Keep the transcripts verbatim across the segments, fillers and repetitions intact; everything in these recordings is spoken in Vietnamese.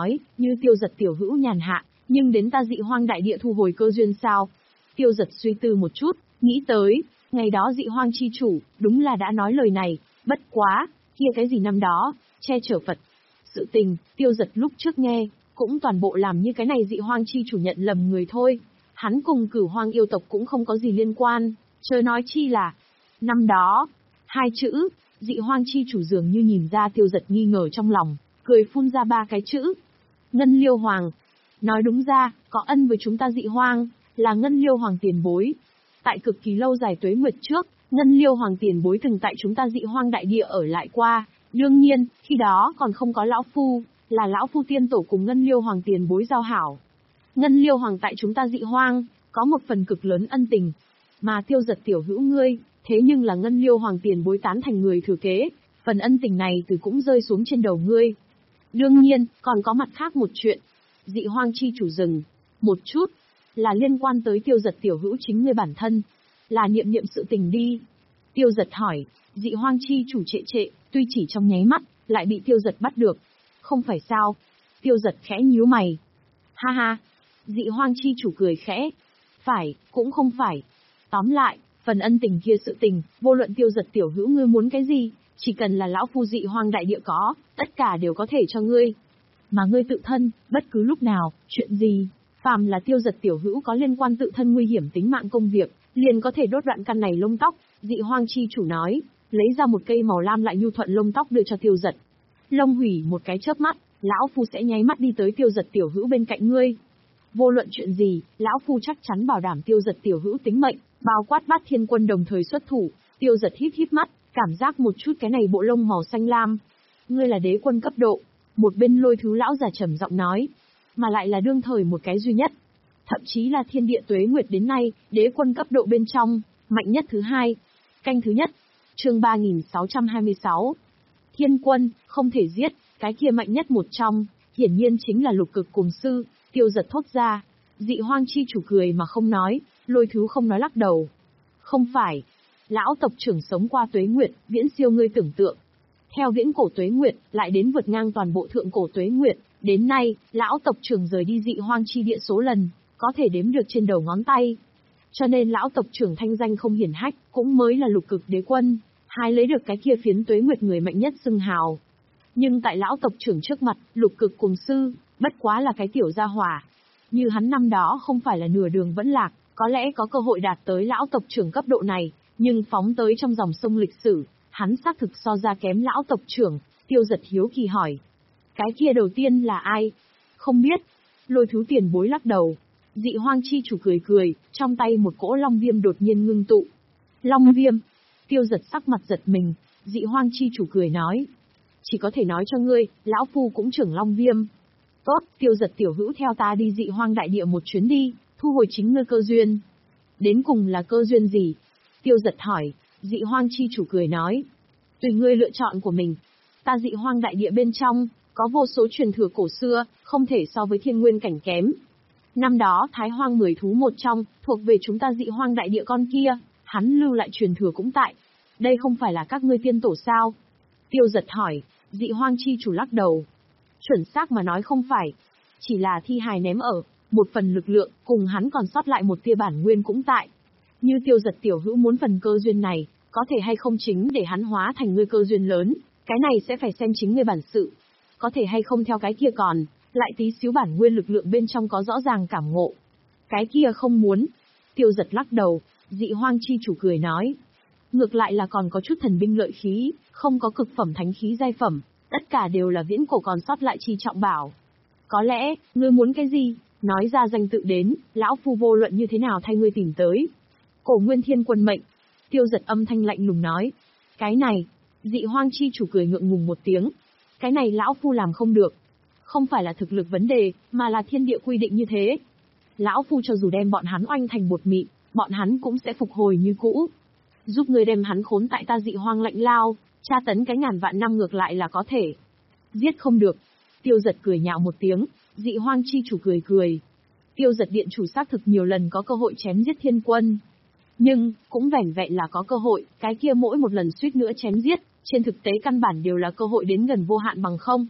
nói, như Tiêu Giật tiểu hữu nhàn hạ, nhưng đến ta Dị Hoang đại địa thu hồi cơ duyên sao? Tiêu Giật suy tư một chút, nghĩ tới, ngày đó Dị Hoang chi chủ, đúng là đã nói lời này, bất quá, kia cái gì năm đó, che chở Phật. Sự tình, Tiêu Giật lúc trước nghe, cũng toàn bộ làm như cái này Dị Hoang chi chủ nhận lầm người thôi. Hắn cùng Cửu Hoang yêu tộc cũng không có gì liên quan, chớ nói chi là, năm đó, hai chữ, Dị Hoang chi chủ dường như nhìn ra Tiêu Giật nghi ngờ trong lòng, cười phun ra ba cái chữ. Ngân Liêu Hoàng. Nói đúng ra, có ân với chúng ta Dị Hoang, là Ngân Liêu Hoàng tiền bối. Tại cực kỳ lâu dài tuế nguyệt trước, Ngân Liêu Hoàng tiền bối từng tại chúng ta Dị Hoang đại địa ở lại qua, đương nhiên, khi đó còn không có lão phu, là lão phu tiên tổ cùng Ngân Liêu Hoàng tiền bối giao hảo. Ngân Liêu Hoàng tại chúng ta Dị Hoang, có một phần cực lớn ân tình, mà Tiêu Giật tiểu hữu ngươi, thế nhưng là Ngân Liêu Hoàng tiền bối tán thành người thừa kế, phần ân tình này từ cũng rơi xuống trên đầu ngươi. Đương nhiên, còn có mặt khác một chuyện. Dị Hoang chi chủ rừng, một chút, là liên quan tới Tiêu Giật tiểu hữu chính ngươi bản thân, là niệm niệm sự tình đi. Tiêu Giật hỏi, Dị Hoang chi chủ trệ trệ, tuy chỉ trong nháy mắt, lại bị Tiêu Giật bắt được. Không phải sao? Tiêu Giật khẽ nhíu mày. Ha ha, Dị Hoang chi chủ cười khẽ. Phải, cũng không phải. Tóm lại, phần ân tình kia sự tình, vô luận Tiêu Giật tiểu hữu ngươi muốn cái gì, chỉ cần là lão phu Dị Hoang đại địa có, tất cả đều có thể cho ngươi. Mà ngươi tự thân, bất cứ lúc nào, chuyện gì, phàm là Tiêu Giật tiểu hữu có liên quan tự thân nguy hiểm tính mạng công việc, liền có thể đốt đoạn căn này lông tóc. Dị Hoang chi chủ nói, lấy ra một cây màu lam lại nhu thuận lông tóc đưa cho Tiêu Giật. Lông hủy một cái chớp mắt, lão phu sẽ nháy mắt đi tới Tiêu Giật tiểu hữu bên cạnh ngươi. Vô luận chuyện gì, lão phu chắc chắn bảo đảm Tiêu Giật tiểu hữu tính mệnh, bao quát Bát Thiên Quân đồng thời xuất thủ. Tiêu Giật híp híp mắt, cảm giác một chút cái này bộ lông màu xanh lam. Ngươi là đế quân cấp độ. Một bên Lôi Thứ lão già trầm giọng nói, mà lại là đương thời một cái duy nhất. Thậm chí là thiên địa tuế nguyệt đến nay, đế quân cấp độ bên trong, mạnh nhất thứ hai. Canh thứ nhất. Chương ba nghìn sáu trăm hai mươi sáu. Thiên quân, không thể giết, cái kia mạnh nhất một trong, hiển nhiên chính là Lục Cực Cùng Sư. Tiêu Giật thốt ra. Dị Hoang chi chủ cười mà không nói, Lôi Thứ không nói lắc đầu. Không phải. Lão tộc trưởng sống qua tuế nguyệt, viễn siêu ngươi tưởng tượng. Theo viễn cổ tuế nguyệt, lại đến vượt ngang toàn bộ thượng cổ tuế nguyệt, đến nay, lão tộc trưởng rời đi Dị Hoang chi địa số lần, có thể đếm được trên đầu ngón tay. Cho nên lão tộc trưởng thanh danh không hiển hách, cũng mới là Lục Cực đế quân, hai lấy được cái kia phiến tuế nguyệt người mạnh nhất xưng hào. Nhưng tại lão tộc trưởng trước mặt, Lục Cực Cùng Sư, bất quá là cái tiểu gia hỏa. Như hắn năm đó không phải là nửa đường vẫn lạc, có lẽ có cơ hội đạt tới lão tộc trưởng cấp độ này, nhưng phóng tới trong dòng sông lịch sử, hắn xác thực so ra kém lão tộc trưởng. Tiêu Giật hiếu kỳ hỏi. Cái kia đầu tiên là ai? Không biết. Lôi Thứ tiền bối lắc đầu. Dị Hoang chi chủ cười cười, trong tay một cỗ long viêm đột nhiên ngưng tụ. Long viêm. Tiêu Giật sắc mặt giật mình, Dị Hoang chi chủ cười nói. Chỉ có thể nói cho ngươi, lão phu cũng trưởng long viêm. Tốt, Tiêu Giật tiểu hữu theo ta đi Dị Hoang đại địa một chuyến đi, thu hồi chính ngươi cơ duyên. Đến cùng là cơ duyên gì? Tiêu Giật hỏi. Dị Hoang chi chủ cười nói. Tùy ngươi lựa chọn của mình. Ta Dị Hoang đại địa bên trong, có vô số truyền thừa cổ xưa, không thể so với thiên nguyên cảnh kém. Năm đó Thái Hoang mười thú một trong, thuộc về chúng ta Dị Hoang đại địa con kia, hắn lưu lại truyền thừa cũng tại. Đây không phải là các ngươi tiên tổ sao? Tiêu Giật hỏi. Dị Hoang chi chủ lắc đầu. Chuẩn xác mà nói không phải. Chỉ là thi hài ném ở, một phần lực lượng, cùng hắn còn sót lại một tia bản nguyên cũng tại. Như Tiêu Giật tiểu hữu muốn phần cơ duyên này, có thể hay không chính để hắn hóa thành ngươi cơ duyên lớn, cái này sẽ phải xem chính ngươi bản sự. Có thể hay không theo cái kia còn, lại tí xíu bản nguyên lực lượng bên trong có rõ ràng cảm ngộ. Cái kia không muốn. Tiêu Giật lắc đầu, Dị Hoang chi chủ cười nói. Ngược lại là còn có chút thần binh lợi khí, không có cực phẩm thánh khí giai phẩm, tất cả đều là viễn cổ còn sót lại chi trọng bảo. Có lẽ, ngươi muốn cái gì, nói ra danh tự đến, lão phu vô luận như thế nào thay ngươi tìm tới. Cổ Nguyên Thiên Quân mệnh. Tiêu Giật âm thanh lạnh lùng nói. Cái này, Dị Hoang chi chủ cười ngượng ngùng một tiếng. Cái này lão phu làm không được. Không phải là thực lực vấn đề, mà là thiên địa quy định như thế. Lão phu cho dù đem bọn hắn oanh thành bột mịn, bọn hắn cũng sẽ phục hồi như cũ. Giúp người đem hắn khốn tại ta Dị Hoang lạnh lao, tra tấn cái ngàn vạn năm ngược lại là có thể. Giết không được. Tiêu Giật cười nhạo một tiếng, Dị Hoang chi chủ cười cười. Tiêu Giật điện chủ xác thực nhiều lần có cơ hội chém giết thiên quân. Nhưng, cũng vẻn vẹn là có cơ hội, cái kia mỗi một lần suýt nữa chém giết, trên thực tế căn bản đều là cơ hội đến gần vô hạn bằng không.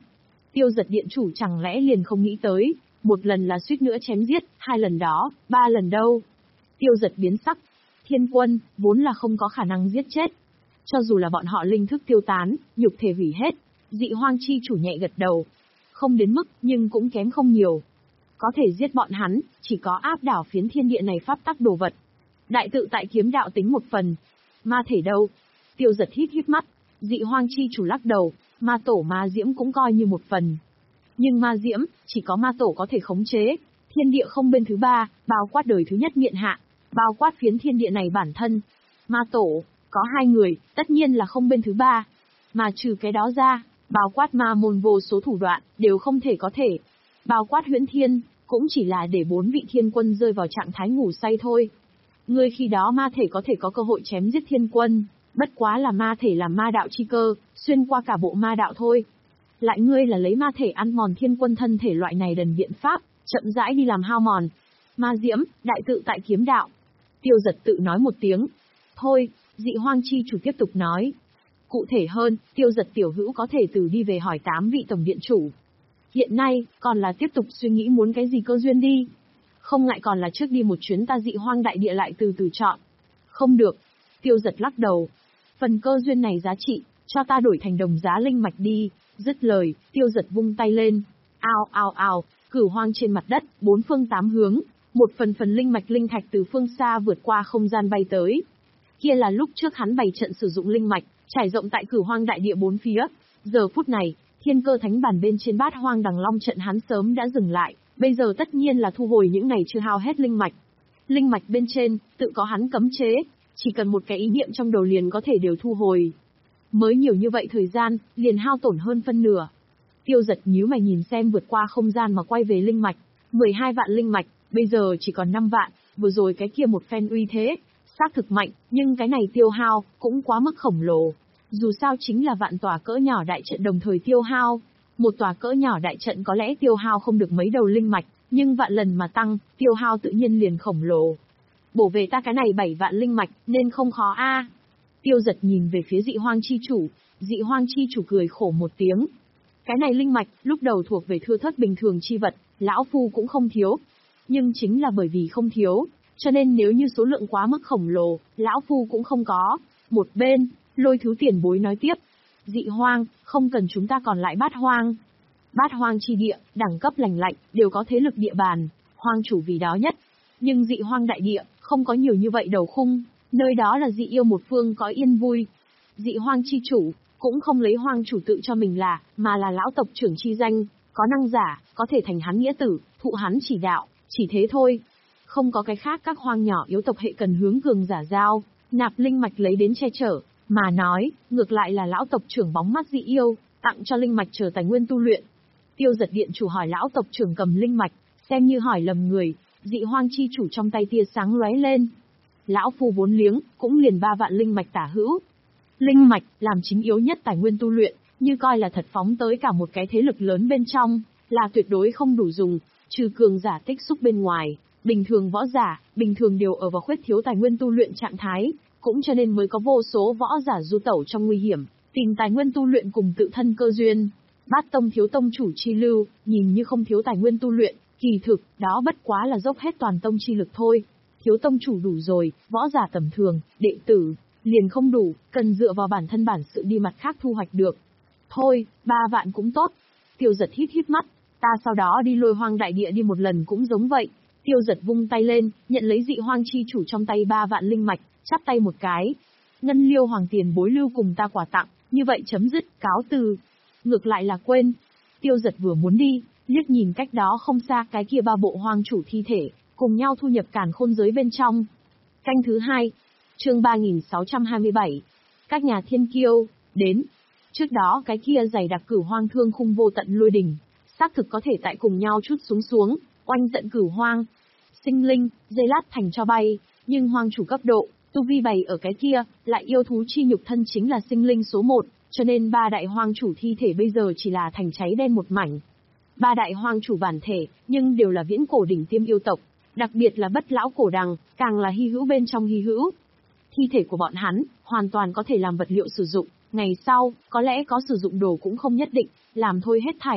Tiêu Giật điện chủ chẳng lẽ liền không nghĩ tới, một lần là suýt nữa chém giết, hai lần đó, ba lần đâu. Tiêu Giật biến sắc. Thiên quân, vốn là không có khả năng giết chết. Cho dù là bọn họ linh thức tiêu tán, nhục thể hủy hết, Dị Hoang chi chủ nhẹ gật đầu. Không đến mức, nhưng cũng kém không nhiều. Có thể giết bọn hắn, chỉ có áp đảo phiến thiên địa này pháp tắc đồ vật. Đại tự tại kiếm đạo tính một phần. Ma thể đâu? Tiêu Giật hít hít mắt. Dị Hoang chi chủ lắc đầu, ma tổ ma diễm cũng coi như một phần. Nhưng ma diễm, chỉ có ma tổ có thể khống chế. Thiên địa không bên thứ ba, bao quát đời thứ nhất miện hạ, bao quát phiến thiên địa này bản thân. Ma tổ, có hai người, tất nhiên là không bên thứ ba. Mà trừ cái đó ra, bao quát ma môn vô số thủ đoạn, đều không thể có thể. Bao quát huyễn thiên, cũng chỉ là để bốn vị thiên quân rơi vào trạng thái ngủ say thôi. Ngươi khi đó ma thể có thể có cơ hội chém giết thiên quân, bất quá là ma thể làm ma đạo chi cơ, xuyên qua cả bộ ma đạo thôi. Lại ngươi là lấy ma thể ăn mòn thiên quân thân thể loại này đần biện pháp, chậm rãi đi làm hao mòn. Ma diễm, đại tự tại kiếm đạo. Tiêu Giật tự nói một tiếng. Thôi, Dị Hoang chi chủ tiếp tục nói. Cụ thể hơn, Tiêu Giật tiểu hữu có thể từ đi về hỏi tám vị tổng điện chủ. Hiện nay, còn là tiếp tục suy nghĩ muốn cái gì cơ duyên đi. Không ngại còn là trước đi một chuyến ta Dị Hoang đại địa lại từ từ chọn. Không được. Tiêu Giật lắc đầu. Phần cơ duyên này giá trị, cho ta đổi thành đồng giá linh mạch đi. Dứt lời, Tiêu Giật vung tay lên. Ao ao ao, cửu hoang trên mặt đất, bốn phương tám hướng. Một phần phần linh mạch linh thạch từ phương xa vượt qua không gian bay tới. Kia là lúc trước hắn bày trận sử dụng linh mạch, trải rộng tại cửu hoang đại địa bốn phía. Giờ phút này, thiên cơ thánh bản bên trên bát hoang đằng long trận hắn sớm đã dừng lại, bây giờ tất nhiên là thu hồi những ngày chưa hao hết linh mạch. Linh mạch bên trên, tự có hắn cấm chế, chỉ cần một cái ý niệm trong đầu liền có thể đều thu hồi. Mới nhiều như vậy thời gian, liền hao tổn hơn phân nửa. Tiêu Giật nhíu mày nhìn xem vượt qua không gian mà quay về linh mạch, mười hai vạn linh mạch, bây giờ chỉ còn năm vạn, vừa rồi cái kia một phen uy thế, xác thực mạnh, nhưng cái này tiêu hao, cũng quá mức khổng lồ. Dù sao chính là vạn tòa cỡ nhỏ đại trận đồng thời tiêu hao. Một tòa cỡ nhỏ đại trận có lẽ tiêu hao không được mấy đầu linh mạch, nhưng vạn lần mà tăng, tiêu hao tự nhiên liền khổng lồ. Bổ về ta cái này bảy vạn linh mạch, nên không khó a. Tiêu Giật nhìn về phía Dị Hoang chi chủ, Dị Hoang chi chủ cười khổ một tiếng. Cái này linh mạch, lúc đầu thuộc về thưa thớt bình thường chi vật, lão phu cũng không thiếu. Nhưng chính là bởi vì không thiếu, cho nên nếu như số lượng quá mức khổng lồ, lão phu cũng không có. Một bên, Lôi Thứ tiền bối nói tiếp. Dị Hoang, không cần chúng ta còn lại bát hoang. Bát hoang chi địa, đẳng cấp lành lạnh, đều có thế lực địa bàn, hoang chủ vì đó nhất. Nhưng Dị Hoang đại địa, không có nhiều như vậy đầu khung, nơi đó là dị yêu một phương có yên vui. Dị Hoang chi chủ, cũng không lấy hoang chủ tự cho mình là, mà là lão tộc trưởng chi danh, có năng giả, có thể thành hắn nghĩa tử, thụ hắn chỉ đạo, chỉ thế thôi. Không có cái khác các hoang nhỏ yếu tộc hệ cần hướng cường giả giao, nạp linh mạch lấy đến che chở, mà nói, ngược lại là lão tộc trưởng bóng mắt dị yêu, tặng cho linh mạch trở tài nguyên tu luyện. Tiêu Giật điện chủ hỏi lão tộc trưởng cầm linh mạch, xem như hỏi lầm người, Dị Hoang chi chủ trong tay tia sáng lóe lên. Lão phu vốn liếng, cũng liền ba vạn linh mạch tả hữu. Linh mạch, làm chính yếu nhất tài nguyên tu luyện, như coi là thật phóng tới cả một cái thế lực lớn bên trong, là tuyệt đối không đủ dùng, trừ cường giả tích xúc bên ngoài, bình thường võ giả, bình thường đều ở vào khuyết thiếu tài nguyên tu luyện trạng thái, cũng cho nên mới có vô số võ giả du tẩu trong nguy hiểm, tìm tài nguyên tu luyện cùng tự thân cơ duyên. Bát tông thiếu tông chủ chi lưu, nhìn như không thiếu tài nguyên tu luyện, kỳ thực, đó bất quá là dốc hết toàn tông chi lực thôi. Thiếu tông chủ đủ rồi, võ giả tầm thường, đệ tử, liền không đủ, cần dựa vào bản thân bản sự đi mặt khác thu hoạch được. Thôi, ba vạn cũng tốt. Tiêu Giật hít hít mắt, ta sau đó đi Lôi Hoang đại địa đi một lần cũng giống vậy. Tiêu Giật vung tay lên, nhận lấy Dị Hoang chi chủ trong tay ba vạn linh mạch, chắp tay một cái. Ngân Liêu hoàng tiền bối lưu cùng ta quà tặng, như vậy chấm dứt, cáo từ. Ngược lại là quên. Tiêu Giật vừa muốn đi, liếc nhìn cách đó không xa cái kia ba bộ hoang chủ thi thể, cùng nhau thu nhập càn khôn giới bên trong. Canh thứ hai, chương ba nghìn sáu trăm hai mươi bảy. Các nhà thiên kiêu, đến. Trước đó cái kia dày đặc cửu hoang thương khung vô tận lôi đỉnh, xác thực có thể tại cùng nhau chút xuống xuống, oanh tận cửu hoang. Sinh linh, dây lát thành cho bay, nhưng hoang chủ cấp độ, tu vi bày ở cái kia, lại yêu thú chi nhục thân chính là sinh linh số một, cho nên ba đại hoang chủ thi thể bây giờ chỉ là thành cháy đen một mảnh. Ba đại hoang chủ bản thể, nhưng đều là viễn cổ đỉnh tiêm yêu tộc, đặc biệt là bất lão cổ đằng, càng là hy hữu bên trong hy hữu. Thi thể của bọn hắn, hoàn toàn có thể làm vật liệu sử dụng, ngày sau, có lẽ có sử dụng đồ cũng không nhất định, làm thôi hết thảy,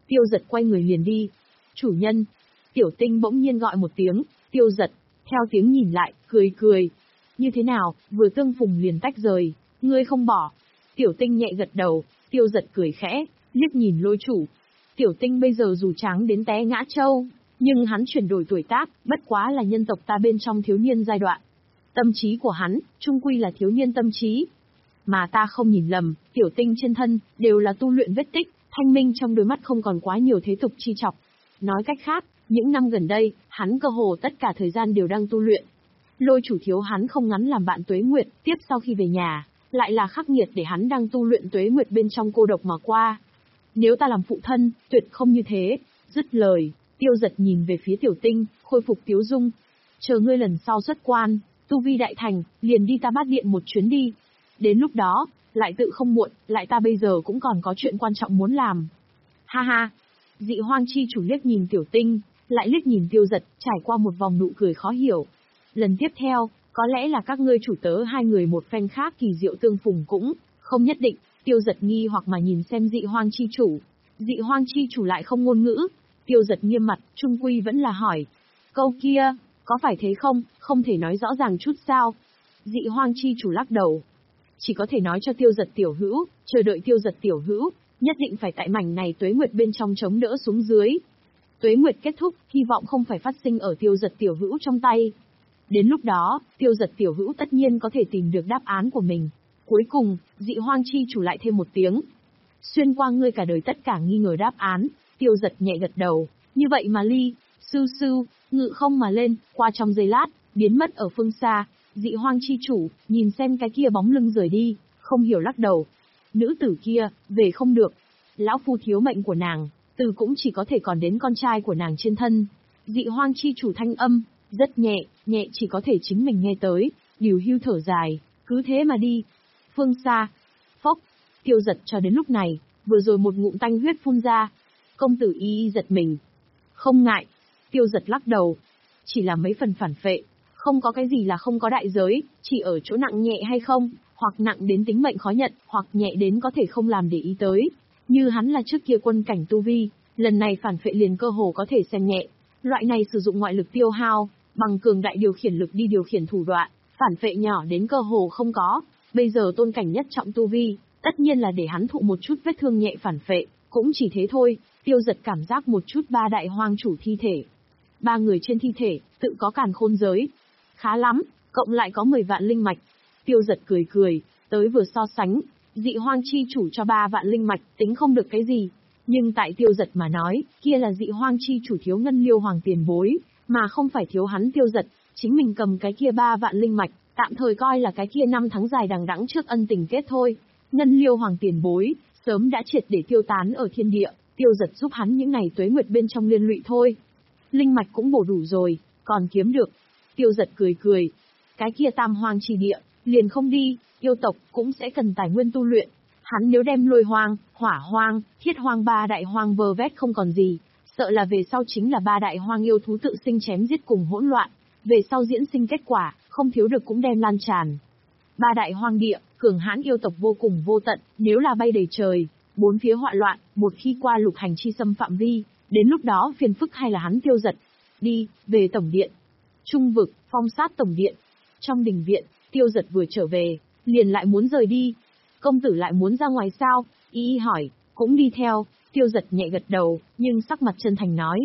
Tiêu giật quay người liền đi. Chủ nhân. Tiểu Tinh bỗng nhiên gọi một tiếng, Tiêu giật. Theo tiếng nhìn lại, cười cười. Như thế nào, vừa tương phùng liền tách rời, ngươi không bỏ. Tiểu Tinh nhẹ gật đầu, Tiêu giật cười khẽ, liếc nhìn Lôi chủ. Tiểu Tinh bây giờ dù trắng đến té ngã trâu, nhưng hắn chuyển đổi tuổi tác, bất quá là nhân tộc ta bên trong thiếu niên giai đoạn. Tâm trí của hắn, trung quy là thiếu niên tâm trí. Mà ta không nhìn lầm, Tiểu Tinh trên thân, đều là tu luyện vết tích, thanh minh trong đôi mắt không còn quá nhiều thế tục chi chọc. Nói cách khác, những năm gần đây, hắn cơ hồ tất cả thời gian đều đang tu luyện. Lôi chủ thiếu hắn không ngắn làm bạn Tuế Nguyệt, tiếp sau khi về nhà, lại là khắc nghiệt để hắn đang tu luyện Tuế Nguyệt bên trong cô độc mà qua. Nếu ta làm phụ thân, tuyệt không như thế. Dứt lời, Tiêu giật nhìn về phía Tiểu Tinh, khôi phục tiếu dung. Chờ ngươi lần sau xuất quan, tu vi đại thành, liền đi ta Bát Điện một chuyến đi. Đến lúc đó, lại tự không muộn, lại ta bây giờ cũng còn có chuyện quan trọng muốn làm. Ha ha. Dị Hoang chi chủ liếc nhìn Tiểu Tinh, lại liếc nhìn Tiêu giật, trải qua một vòng nụ cười khó hiểu. Lần tiếp theo, có lẽ là các ngươi chủ tớ hai người một phen khác kỳ diệu tương phùng cũng không nhất định. Tiêu giật nghi hoặc mà nhìn xem Dị Hoang chi chủ. Dị Hoang chi chủ lại không ngôn ngữ. Tiêu giật nghiêm mặt, trung quy vẫn là hỏi. Câu kia, có phải thế không, không thể nói rõ ràng chút sao? Dị Hoang chi chủ lắc đầu. Chỉ có thể nói cho Tiêu giật tiểu hữu, chờ đợi Tiêu giật tiểu hữu, nhất định phải tại mảnh này Tuế Nguyệt bên trong chống đỡ xuống dưới. Tuế Nguyệt kết thúc, hy vọng không phải phát sinh ở Tiêu giật tiểu hữu trong tay. Đến lúc đó, Tiêu giật tiểu hữu tất nhiên có thể tìm được đáp án của mình. Cuối cùng, Dị Hoang chi chủ lại thêm một tiếng. Xuyên qua ngươi cả đời tất cả nghi ngờ đáp án. Tiêu giật nhẹ gật đầu. Như vậy mà ly, sư sư, ngự không mà lên, qua trong giây lát, biến mất ở phương xa. Dị Hoang chi chủ, nhìn xem cái kia bóng lưng rời đi, không hiểu lắc đầu. Nữ tử kia, về không được. Lão phu thiếu mệnh của nàng, từ cũng chỉ có thể còn đến con trai của nàng trên thân. Dị Hoang chi chủ thanh âm, rất nhẹ, nhẹ chỉ có thể chính mình nghe tới, điều hưu thở dài, cứ thế mà đi. Phương xa, phốc, Tiêu giật cho đến lúc này, vừa rồi một ngụm tanh huyết phun ra. Công tử y y giật mình. Không ngại. Tiêu giật lắc đầu. Chỉ là mấy phần phản phệ. Không có cái gì là không có đại giới, chỉ ở chỗ nặng nhẹ hay không, hoặc nặng đến tính mệnh khó nhận, hoặc nhẹ đến có thể không làm để ý tới. Như hắn là trước kia quân cảnh tu vi, lần này phản phệ liền cơ hồ có thể xem nhẹ. Loại này sử dụng ngoại lực tiêu hao, bằng cường đại điều khiển lực đi điều khiển thủ đoạn, phản phệ nhỏ đến cơ hồ không có. Bây giờ tôn cảnh nhất trọng tu vi, tất nhiên là để hắn thụ một chút vết thương nhẹ phản phệ, cũng chỉ thế thôi. Tiêu giật cảm giác một chút ba đại hoang chủ thi thể. Ba người trên thi thể, tự có càn khôn giới. Khá lắm, cộng lại có mười vạn linh mạch. Tiêu giật cười cười, tới vừa so sánh, Dị Hoang chi chủ cho ba vạn linh mạch, tính không được cái gì. Nhưng tại Tiêu giật mà nói, kia là Dị Hoang chi chủ thiếu Ngân Liêu Hoàng tiền bối, mà không phải thiếu hắn Tiêu giật. Chính mình cầm cái kia ba vạn linh mạch, tạm thời coi là cái kia năm tháng dài đằng đẵng trước ân tình kết thôi. Ngân Liêu Hoàng tiền bối, sớm đã triệt để tiêu tán ở thiên địa, Tiêu giật giúp hắn những ngày tuế nguyệt bên trong liên lụy thôi. Linh mạch cũng bổ đủ rồi, còn kiếm được. Tiêu giật cười cười. Cái kia tam hoang chi địa, liền không đi, yêu tộc cũng sẽ cần tài nguyên tu luyện. Hắn nếu đem lôi hoang, hỏa hoang, thiết hoang ba đại hoang vơ vét không còn gì, sợ là về sau chính là ba đại hoang yêu thú tự sinh chém giết cùng hỗn loạn. Về sau diễn sinh kết quả, không thiếu được cũng đem lan tràn. Ba đại hoang địa, cường hãn yêu tộc vô cùng vô tận, nếu là bay đầy trời, bốn phía họa loạn, một khi qua lục hành chi xâm phạm vi, đến lúc đó phiền phức hay là hắn Tiêu giật. Đi, về tổng điện. Trung vực, phong sát tổng điện. Trong đình viện, Tiêu giật vừa trở về, liền lại muốn rời đi. Công tử lại muốn ra ngoài sao? Y y hỏi, cũng đi theo. Tiêu giật nhẹ gật đầu, nhưng sắc mặt chân thành nói.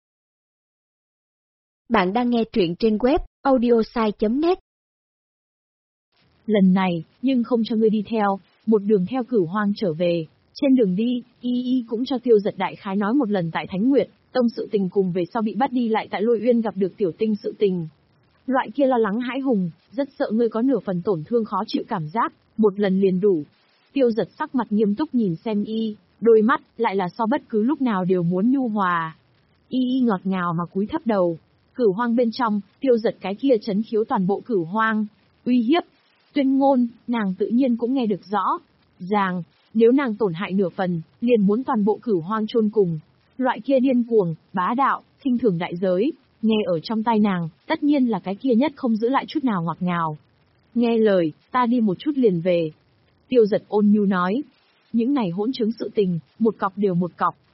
Bạn đang nghe truyện trên web audiosai chấm net. Lần này, nhưng không cho ngươi đi theo, một đường theo Cửu Hoang trở về. Trên đường đi, Y Y cũng cho Tiêu giật đại khái nói một lần tại Thánh Nguyệt Tông sự tình cùng về sau bị bắt đi lại tại Lôi Uyên gặp được Tiểu Tinh sự tình. Loại kia lo lắng hãi hùng, rất sợ ngươi có nửa phần tổn thương khó chịu cảm giác, một lần liền đủ. Tiêu giật sắc mặt nghiêm túc nhìn xem Y, đôi mắt lại là so bất cứ lúc nào đều muốn nhu hòa. Y Y ngọt ngào mà cúi thấp đầu. Cửu Hoang bên trong, Tiêu giật cái kia chấn khiếu toàn bộ Cửu Hoang, uy hiếp, tuyên ngôn, nàng tự nhiên cũng nghe được rõ ràng. Nếu nàng tổn hại nửa phần, liền muốn toàn bộ Cửu Hoang chôn cùng. Loại kia điên cuồng, bá đạo, khinh thường đại giới, nghe ở trong tai nàng, tất nhiên là cái kia nhất không giữ lại chút nào ngọt ngào. Nghe lời, ta đi một chút liền về. Tiêu giật ôn nhu nói. Những này hỗn chứng sự tình, một cọc đều một cọc,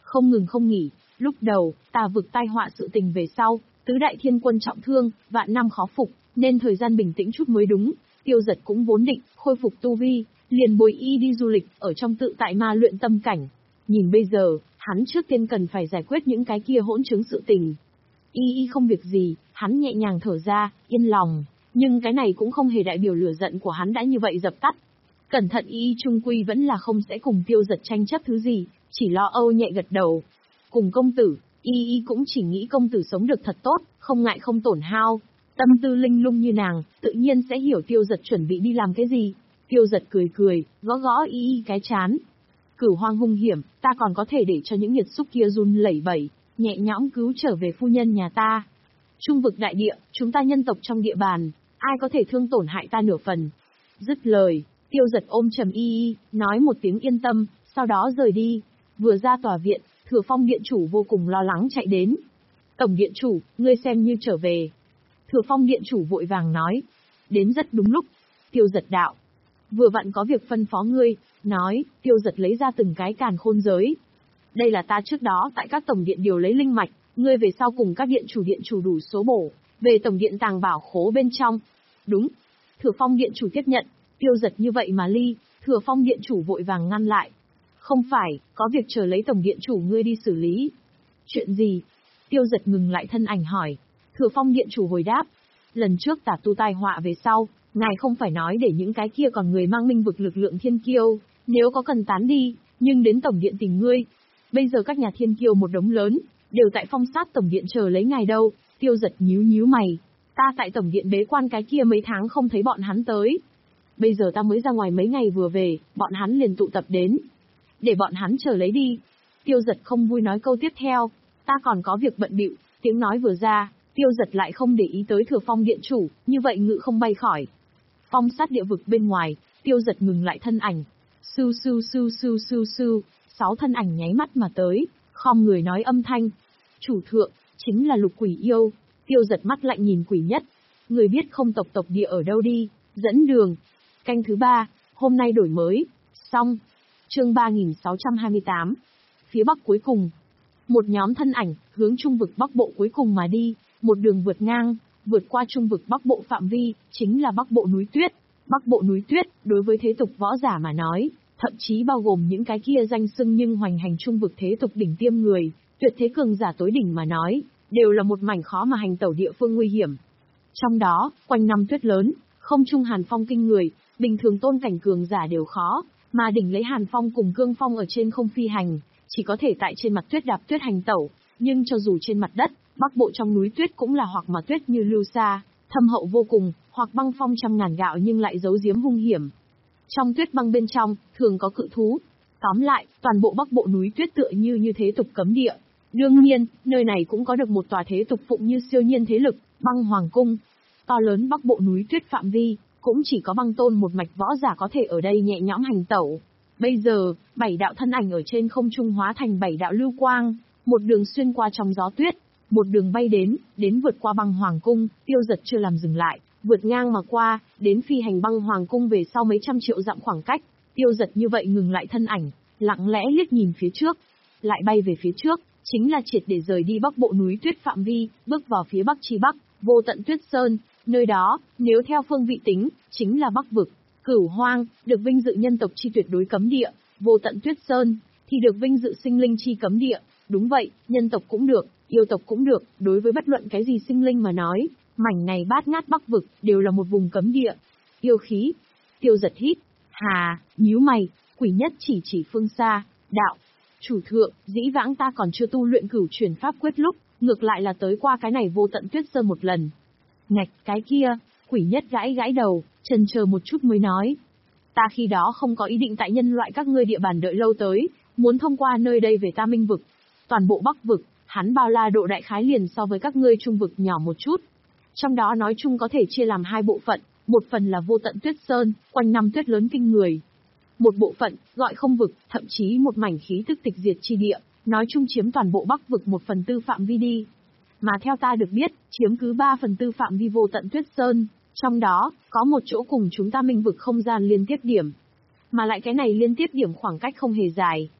không ngừng không nghỉ. Lúc đầu, tà vực tai họa sự tình về sau, tứ đại thiên quân trọng thương, vạn năm khó phục, nên thời gian bình tĩnh chút mới đúng. Tiêu Giật cũng vốn định khôi phục tu vi, liền bồi y đi du lịch ở trong tự tại ma luyện tâm cảnh. Nhìn bây giờ, hắn trước tiên cần phải giải quyết những cái kia hỗn chứng sự tình. Y y không việc gì, hắn nhẹ nhàng thở ra, yên lòng, nhưng cái này cũng không hề đại biểu lửa giận của hắn đã như vậy dập tắt. Cẩn thận y y trung quy vẫn là không sẽ cùng Tiêu Giật tranh chấp thứ gì, chỉ lo âu nhẹ gật đầu. Cùng công tử, y y cũng chỉ nghĩ công tử sống được thật tốt, không ngại không tổn hao. Tâm tư linh lung như nàng, tự nhiên sẽ hiểu Tiêu Giật chuẩn bị đi làm cái gì. Tiêu Giật cười cười, gõ gõ y y cái chán. Cửu hoang hung hiểm, ta còn có thể để cho những nhiệt xúc kia run lẩy bẩy, nhẹ nhõm cứu trở về phu nhân nhà ta. Trung vực đại địa, chúng ta nhân tộc trong địa bàn, ai có thể thương tổn hại ta nửa phần. Dứt lời, Tiêu Giật ôm trầm y y, nói một tiếng yên tâm, sau đó rời đi. Vừa ra tòa viện, Thừa Phong điện chủ vô cùng lo lắng chạy đến. Tổng điện chủ, ngươi xem như trở về. Thừa Phong điện chủ vội vàng nói. Đến rất đúng lúc. Tiêu Giật đạo. Vừa vặn có việc phân phó ngươi, nói, Tiêu Giật lấy ra từng cái càn khôn giới. Đây là ta trước đó tại các tổng điện điều lấy linh mạch, ngươi về sau cùng các điện chủ điện chủ đủ số bổ, về tổng điện tàng bảo khố bên trong. Đúng. Thừa Phong điện chủ tiếp nhận, Tiêu Giật như vậy mà ly, Thừa Phong điện chủ vội vàng ngăn lại. Không phải, có việc chờ lấy tổng điện chủ ngươi đi xử lý. Chuyện gì? Tiêu Giật ngừng lại thân ảnh hỏi. Thừa Phong điện chủ hồi đáp. Lần trước tà tu tai họa về sau, ngài không phải nói để những cái kia còn người mang minh vực lực lượng thiên kiêu, nếu có cần tán đi, nhưng đến tổng điện tìm ngươi. Bây giờ các nhà thiên kiêu một đống lớn, đều tại phong sát tổng điện chờ lấy ngài đâu. Tiêu Giật nhíu nhíu mày. Ta tại tổng điện bế quan cái kia mấy tháng không thấy bọn hắn tới. Bây giờ ta mới ra ngoài mấy ngày vừa về, bọn hắn liền tụ tập đến. Để bọn hắn chờ lấy đi. Tiêu Giật không vui nói câu tiếp theo. Ta còn có việc bận bịu. Tiếng nói vừa ra, Tiêu Giật lại không để ý tới Thừa Phong điện chủ, như vậy ngự không bay khỏi. Phong sát địa vực bên ngoài, Tiêu Giật ngừng lại thân ảnh. Sưu sưu sưu sưu sưu sưu, sáu thân ảnh nháy mắt mà tới, khom người nói âm thanh. Chủ thượng, chính là Lục Quỷ Yêu. Tiêu Giật mắt lạnh nhìn Quỷ Nhất. Người biết không tộc tộc địa ở đâu đi, dẫn đường. Canh thứ ba, hôm nay đổi mới. Xong. Chương ba nghìn sáu trăm hai mươi tám. Phía bắc cuối cùng. Một nhóm thân ảnh, hướng trung vực bắc bộ cuối cùng mà đi, một đường vượt ngang, vượt qua trung vực bắc bộ phạm vi, chính là bắc bộ núi tuyết. Bắc bộ núi tuyết, đối với thế tục võ giả mà nói, thậm chí bao gồm những cái kia danh xưng nhưng hoành hành trung vực thế tục đỉnh tiêm người, tuyệt thế cường giả tối đỉnh mà nói, đều là một mảnh khó mà hành tẩu địa phương nguy hiểm. Trong đó, quanh năm tuyết lớn, không trung hàn phong kinh người, bình thường tôn cảnh cường giả đều khó, mà đỉnh lấy hàn phong cùng cương phong ở trên không phi hành, chỉ có thể tại trên mặt tuyết đạp tuyết hành tẩu, nhưng cho dù trên mặt đất, bắc bộ trong núi tuyết cũng là hoặc mà tuyết như lưu sa, thâm hậu vô cùng, hoặc băng phong trăm ngàn gạo nhưng lại giấu giếm hung hiểm. Trong tuyết băng bên trong, thường có cự thú. Tóm lại, toàn bộ bắc bộ núi tuyết tựa như như thế tục cấm địa. Đương nhiên, nơi này cũng có được một tòa thế tục phụng như siêu nhiên thế lực, băng hoàng cung. To lớn bắc bộ núi tuyết phạm vi, cũng chỉ có băng tôn một mạch võ giả có thể ở đây nhẹ nhõm hành tẩu. Bây giờ, bảy đạo thân ảnh ở trên không trung hóa thành bảy đạo lưu quang, một đường xuyên qua trong gió tuyết, một đường bay đến, đến vượt qua băng hoàng cung. Tiêu Giật chưa làm dừng lại, vượt ngang mà qua, đến phi hành băng hoàng cung về sau mấy trăm triệu dặm khoảng cách. Tiêu Giật như vậy ngừng lại thân ảnh, lặng lẽ liếc nhìn phía trước, lại bay về phía trước, chính là triệt để rời đi bắc bộ núi tuyết phạm vi, bước vào phía bắc chi bắc, vô tận tuyết sơn. Nơi đó, nếu theo phương vị tính, chính là bắc vực. Cửu hoang, được vinh dự nhân tộc chi tuyệt đối cấm địa, vô tận tuyết sơn, thì được vinh dự sinh linh chi cấm địa. Đúng vậy, nhân tộc cũng được, yêu tộc cũng được, đối với bất luận cái gì sinh linh mà nói, mảnh này bát ngát bắc vực, đều là một vùng cấm địa. Yêu khí. Tiêu Giật hít. Hà, nhíu mày, Quỷ Nhất chỉ chỉ phương xa, đạo. Chủ thượng, dĩ vãng ta còn chưa tu luyện cửu truyền pháp quyết lúc, ngược lại là tới qua cái này vô tận tuyết sơn một lần. Ngạch, cái kia, Quỷ Nhất gãi gãi đầu, chần chờ một chút mới nói. Ta khi đó không có ý định tại nhân loại các ngươi địa bàn đợi lâu tới, muốn thông qua nơi đây về ta minh vực. Toàn bộ bắc vực, hắn bao la độ đại khái liền so với các ngươi trung vực nhỏ một chút. Trong đó nói chung có thể chia làm hai bộ phận, một phần là vô tận tuyết sơn, quanh năm tuyết lớn kinh người. Một bộ phận, gọi không vực, thậm chí một mảnh khí tức tịch diệt chi địa, nói chung chiếm toàn bộ bắc vực một phần tư phạm vi đi. Mà theo ta được biết, chiếm cứ ba phần tư phạm vi vô tận tuyết sơn, trong đó, có một chỗ cùng chúng ta minh vực không gian liên tiếp điểm. Mà lại cái này liên tiếp điểm khoảng cách không hề dài.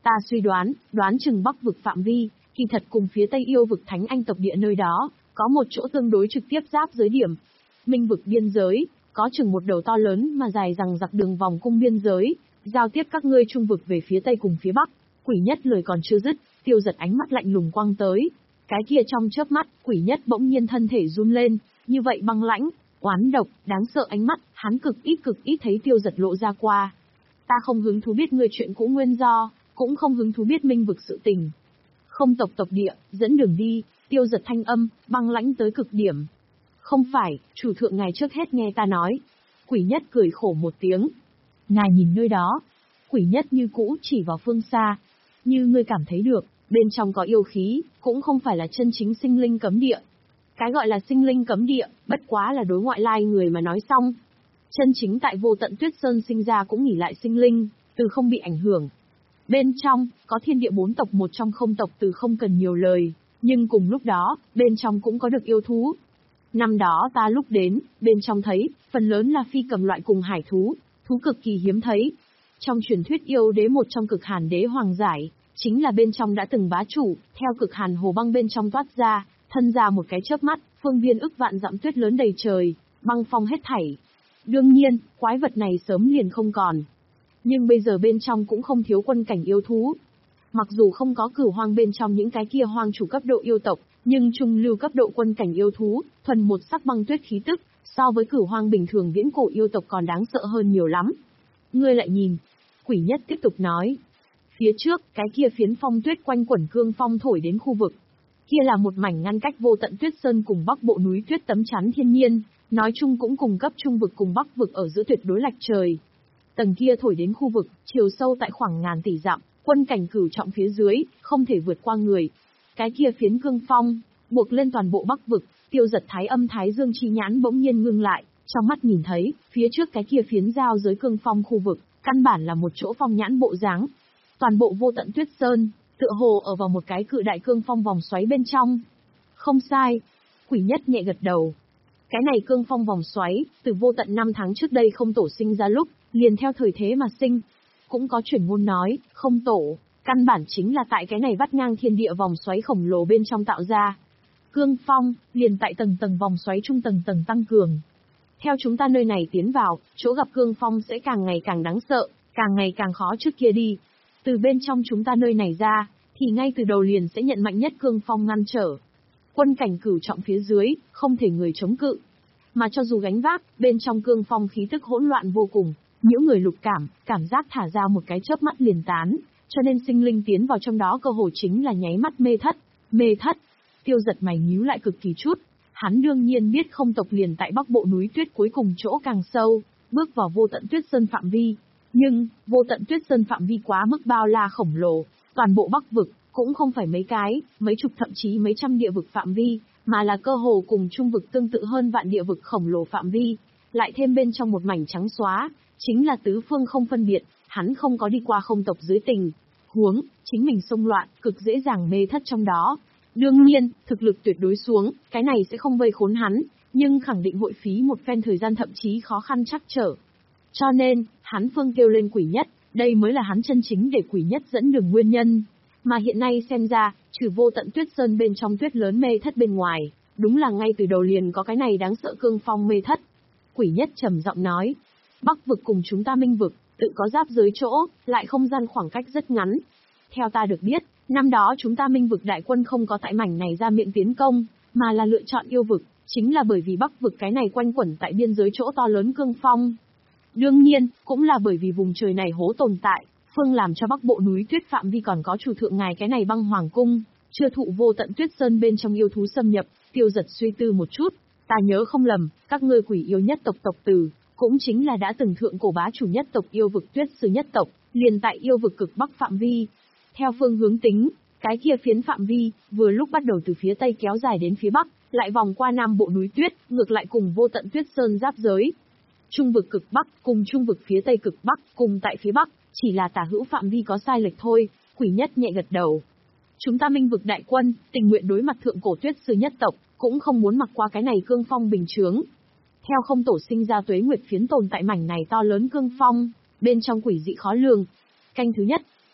Ta suy đoán, đoán chừng Bắc vực phạm vi, kỳ thật cùng phía Tây yêu vực Thánh Anh tộc địa nơi đó, có một chỗ tương đối trực tiếp giáp giới điểm. Minh vực biên giới, có chừng một đầu to lớn mà dài rằng giặc đường vòng cung biên giới, giao tiếp các ngươi trung vực về phía Tây cùng phía Bắc. Quỷ Nhất lời còn chưa dứt, Tiêu Giật ánh mắt lạnh lùng quang tới. Cái kia trong chớp mắt, Quỷ Nhất bỗng nhiên thân thể run lên, như vậy băng lãnh, oán độc, đáng sợ ánh mắt, hắn cực ít cực ít thấy Tiêu Giật lộ ra qua. Ta không hứng thú biết ngươi chuyện cũ nguyên do, cũng không hứng thú biết minh vực sự tình. Không tộc tộc địa, dẫn đường đi. Tiêu Giật thanh âm, băng lãnh tới cực điểm. Không phải, chủ thượng ngài trước hết nghe ta nói. Quỷ Nhất cười khổ một tiếng. Ngài nhìn nơi đó. Quỷ Nhất như cũ chỉ vào phương xa. Như ngươi cảm thấy được, bên trong có yêu khí, cũng không phải là chân chính sinh linh cấm địa. Cái gọi là sinh linh cấm địa, bất quá là đối ngoại lai người mà nói xong. Chân chính tại Vô Tận Tuyết Sơn sinh ra cũng nghỉ lại sinh linh, từ không bị ảnh hưởng. Bên trong, có thiên địa bốn tộc một trong không tộc từ không cần nhiều lời, nhưng cùng lúc đó, bên trong cũng có được yêu thú. Năm đó ta lúc đến, bên trong thấy, phần lớn là phi cầm loại cùng hải thú, thú cực kỳ hiếm thấy. Trong truyền thuyết yêu đế một trong cực hàn đế hoàng giải, chính là bên trong đã từng bá chủ, theo cực hàn hồ băng bên trong toát ra, thân ra một cái chớp mắt, phương viên ức vạn dặm tuyết lớn đầy trời, băng phong hết thảy. Đương nhiên, quái vật này sớm liền không còn. Nhưng bây giờ bên trong cũng không thiếu quân cảnh yêu thú. Mặc dù không có cửu hoang bên trong những cái kia hoang chủ cấp độ yêu tộc, nhưng trung lưu cấp độ quân cảnh yêu thú, thuần một sắc băng tuyết khí tức, so với cửu hoang bình thường viễn cổ yêu tộc còn đáng sợ hơn nhiều lắm. Ngươi lại nhìn. Quỷ Nhất tiếp tục nói. Phía trước, cái kia phiến phong tuyết quanh quẩn cương phong thổi đến khu vực. Kia là một mảnh ngăn cách Vô Tận Tuyết Sơn cùng Bắc bộ núi tuyết tấm chắn thiên nhiên, nói chung cũng cùng cấp trung vực cùng Bắc vực ở giữa tuyệt đối lệch trời. Tầng kia thổi đến khu vực, chiều sâu tại khoảng ngàn tỷ dặm, quân cảnh cửu trọng phía dưới, không thể vượt qua người. Cái kia phiến cương phong, buộc lên toàn bộ Bắc vực, Tiêu Giật thái âm thái dương chi nhãn bỗng nhiên ngưng lại, trong mắt nhìn thấy, phía trước cái kia phiến giao giới cương phong khu vực, căn bản là một chỗ phong nhãn bộ dáng. Toàn bộ Vô Tận Tuyết Sơn, tựa hồ ở vào một cái cự đại cương phong vòng xoáy bên trong. Không sai. Quỷ Nhất nhẹ gật đầu. Cái này cương phong vòng xoáy, từ vô tận năm tháng trước đây không tổ sinh ra lúc, liền theo thời thế mà sinh. Cũng có truyền ngôn nói, không tổ, căn bản chính là tại cái này vắt ngang thiên địa vòng xoáy khổng lồ bên trong tạo ra. Cương phong, liền tại tầng tầng vòng xoáy trung tầng tầng tăng cường. Theo chúng ta nơi này tiến vào, chỗ gặp cương phong sẽ càng ngày càng đáng sợ, càng ngày càng khó trước kia đi. Từ bên trong chúng ta nơi này ra, thì ngay từ đầu liền sẽ nhận mạnh nhất cương phong ngăn trở. Quân cảnh cửu trọng phía dưới, không thể người chống cự. Mà cho dù gánh vác, bên trong cương phong khí tức hỗn loạn vô cùng, những người lục cảm, cảm giác thả ra một cái chớp mắt liền tán, cho nên sinh linh tiến vào trong đó cơ hồ chính là nháy mắt mê thất. Mê thất. Tiêu Giật mày nhíu lại cực kỳ chút. Hắn đương nhiên biết không tộc liền tại Bắc bộ núi tuyết cuối cùng chỗ càng sâu, bước vào Vô Tận Tuyết Sơn phạm vi. Nhưng, Vô Tận Tuyết Sơn phạm vi quá mức bao la khổng lồ, toàn bộ Bắc vực, cũng không phải mấy cái, mấy chục thậm chí mấy trăm địa vực phạm vi, mà là cơ hồ cùng trung vực tương tự hơn vạn địa vực khổng lồ phạm vi, lại thêm bên trong một mảnh trắng xóa, chính là tứ phương không phân biệt, hắn không có đi qua không tộc dưới tình huống, chính mình xông loạn, cực dễ dàng mê thất trong đó. Đương nhiên, thực lực tuyệt đối xuống, cái này sẽ không vây khốn hắn, nhưng khẳng định hội phí một phen thời gian thậm chí khó khăn trắc trở. Cho nên, hắn phương kêu lên Quỷ Nhất, đây mới là hắn chân chính để Quỷ Nhất dẫn đường nguyên nhân. Mà hiện nay xem ra, trừ Vô Tận Tuyết Sơn bên trong tuyết lớn mê thất bên ngoài, đúng là ngay từ đầu liền có cái này đáng sợ cương phong mê thất. Quỷ Nhất trầm giọng nói, Bắc vực cùng chúng ta Minh vực, tự có giáp giới chỗ, lại không gian khoảng cách rất ngắn. Theo ta được biết, năm đó chúng ta Minh vực đại quân không có tại mảnh này ra miệng tiến công, mà là lựa chọn yêu vực, chính là bởi vì Bắc vực cái này quanh quẩn tại biên giới chỗ to lớn cương phong. Đương nhiên, cũng là bởi vì vùng trời này hố tồn tại, phương làm cho Bắc bộ núi tuyết phạm vi còn có chủ thượng ngài cái này băng hoàng cung, chưa thụ Vô Tận Tuyết Sơn bên trong yêu thú xâm nhập. Tiêu Giật suy tư một chút, ta nhớ không lầm, các ngươi quỷ yêu nhất tộc tộc tử, cũng chính là đã từng thượng cổ bá chủ nhất tộc yêu vực Tuyết Sư nhất tộc, liền tại yêu vực cực Bắc phạm vi. Theo phương hướng tính, cái kia phiến phạm vi, vừa lúc bắt đầu từ phía Tây kéo dài đến phía Bắc, lại vòng qua Nam bộ núi tuyết, ngược lại cùng Vô Tận Tuyết Sơn giáp giới. Trung vực cực Bắc cùng trung vực phía Tây cực Bắc cùng tại phía Bắc, chỉ là tả hữu phạm vi có sai lệch thôi. Quỷ Nhất nhẹ gật đầu. Chúng ta Minh vực đại quân, tình nguyện đối mặt thượng cổ Tuyết Sư nhất tộc, cũng không muốn mặc qua cái này cương phong bình chướng. Theo không tổ sinh ra tuế nguyệt phiến tồn tại mảnh này to lớn cương phong, bên trong quỷ dị khó lường. Canh thứ nhất.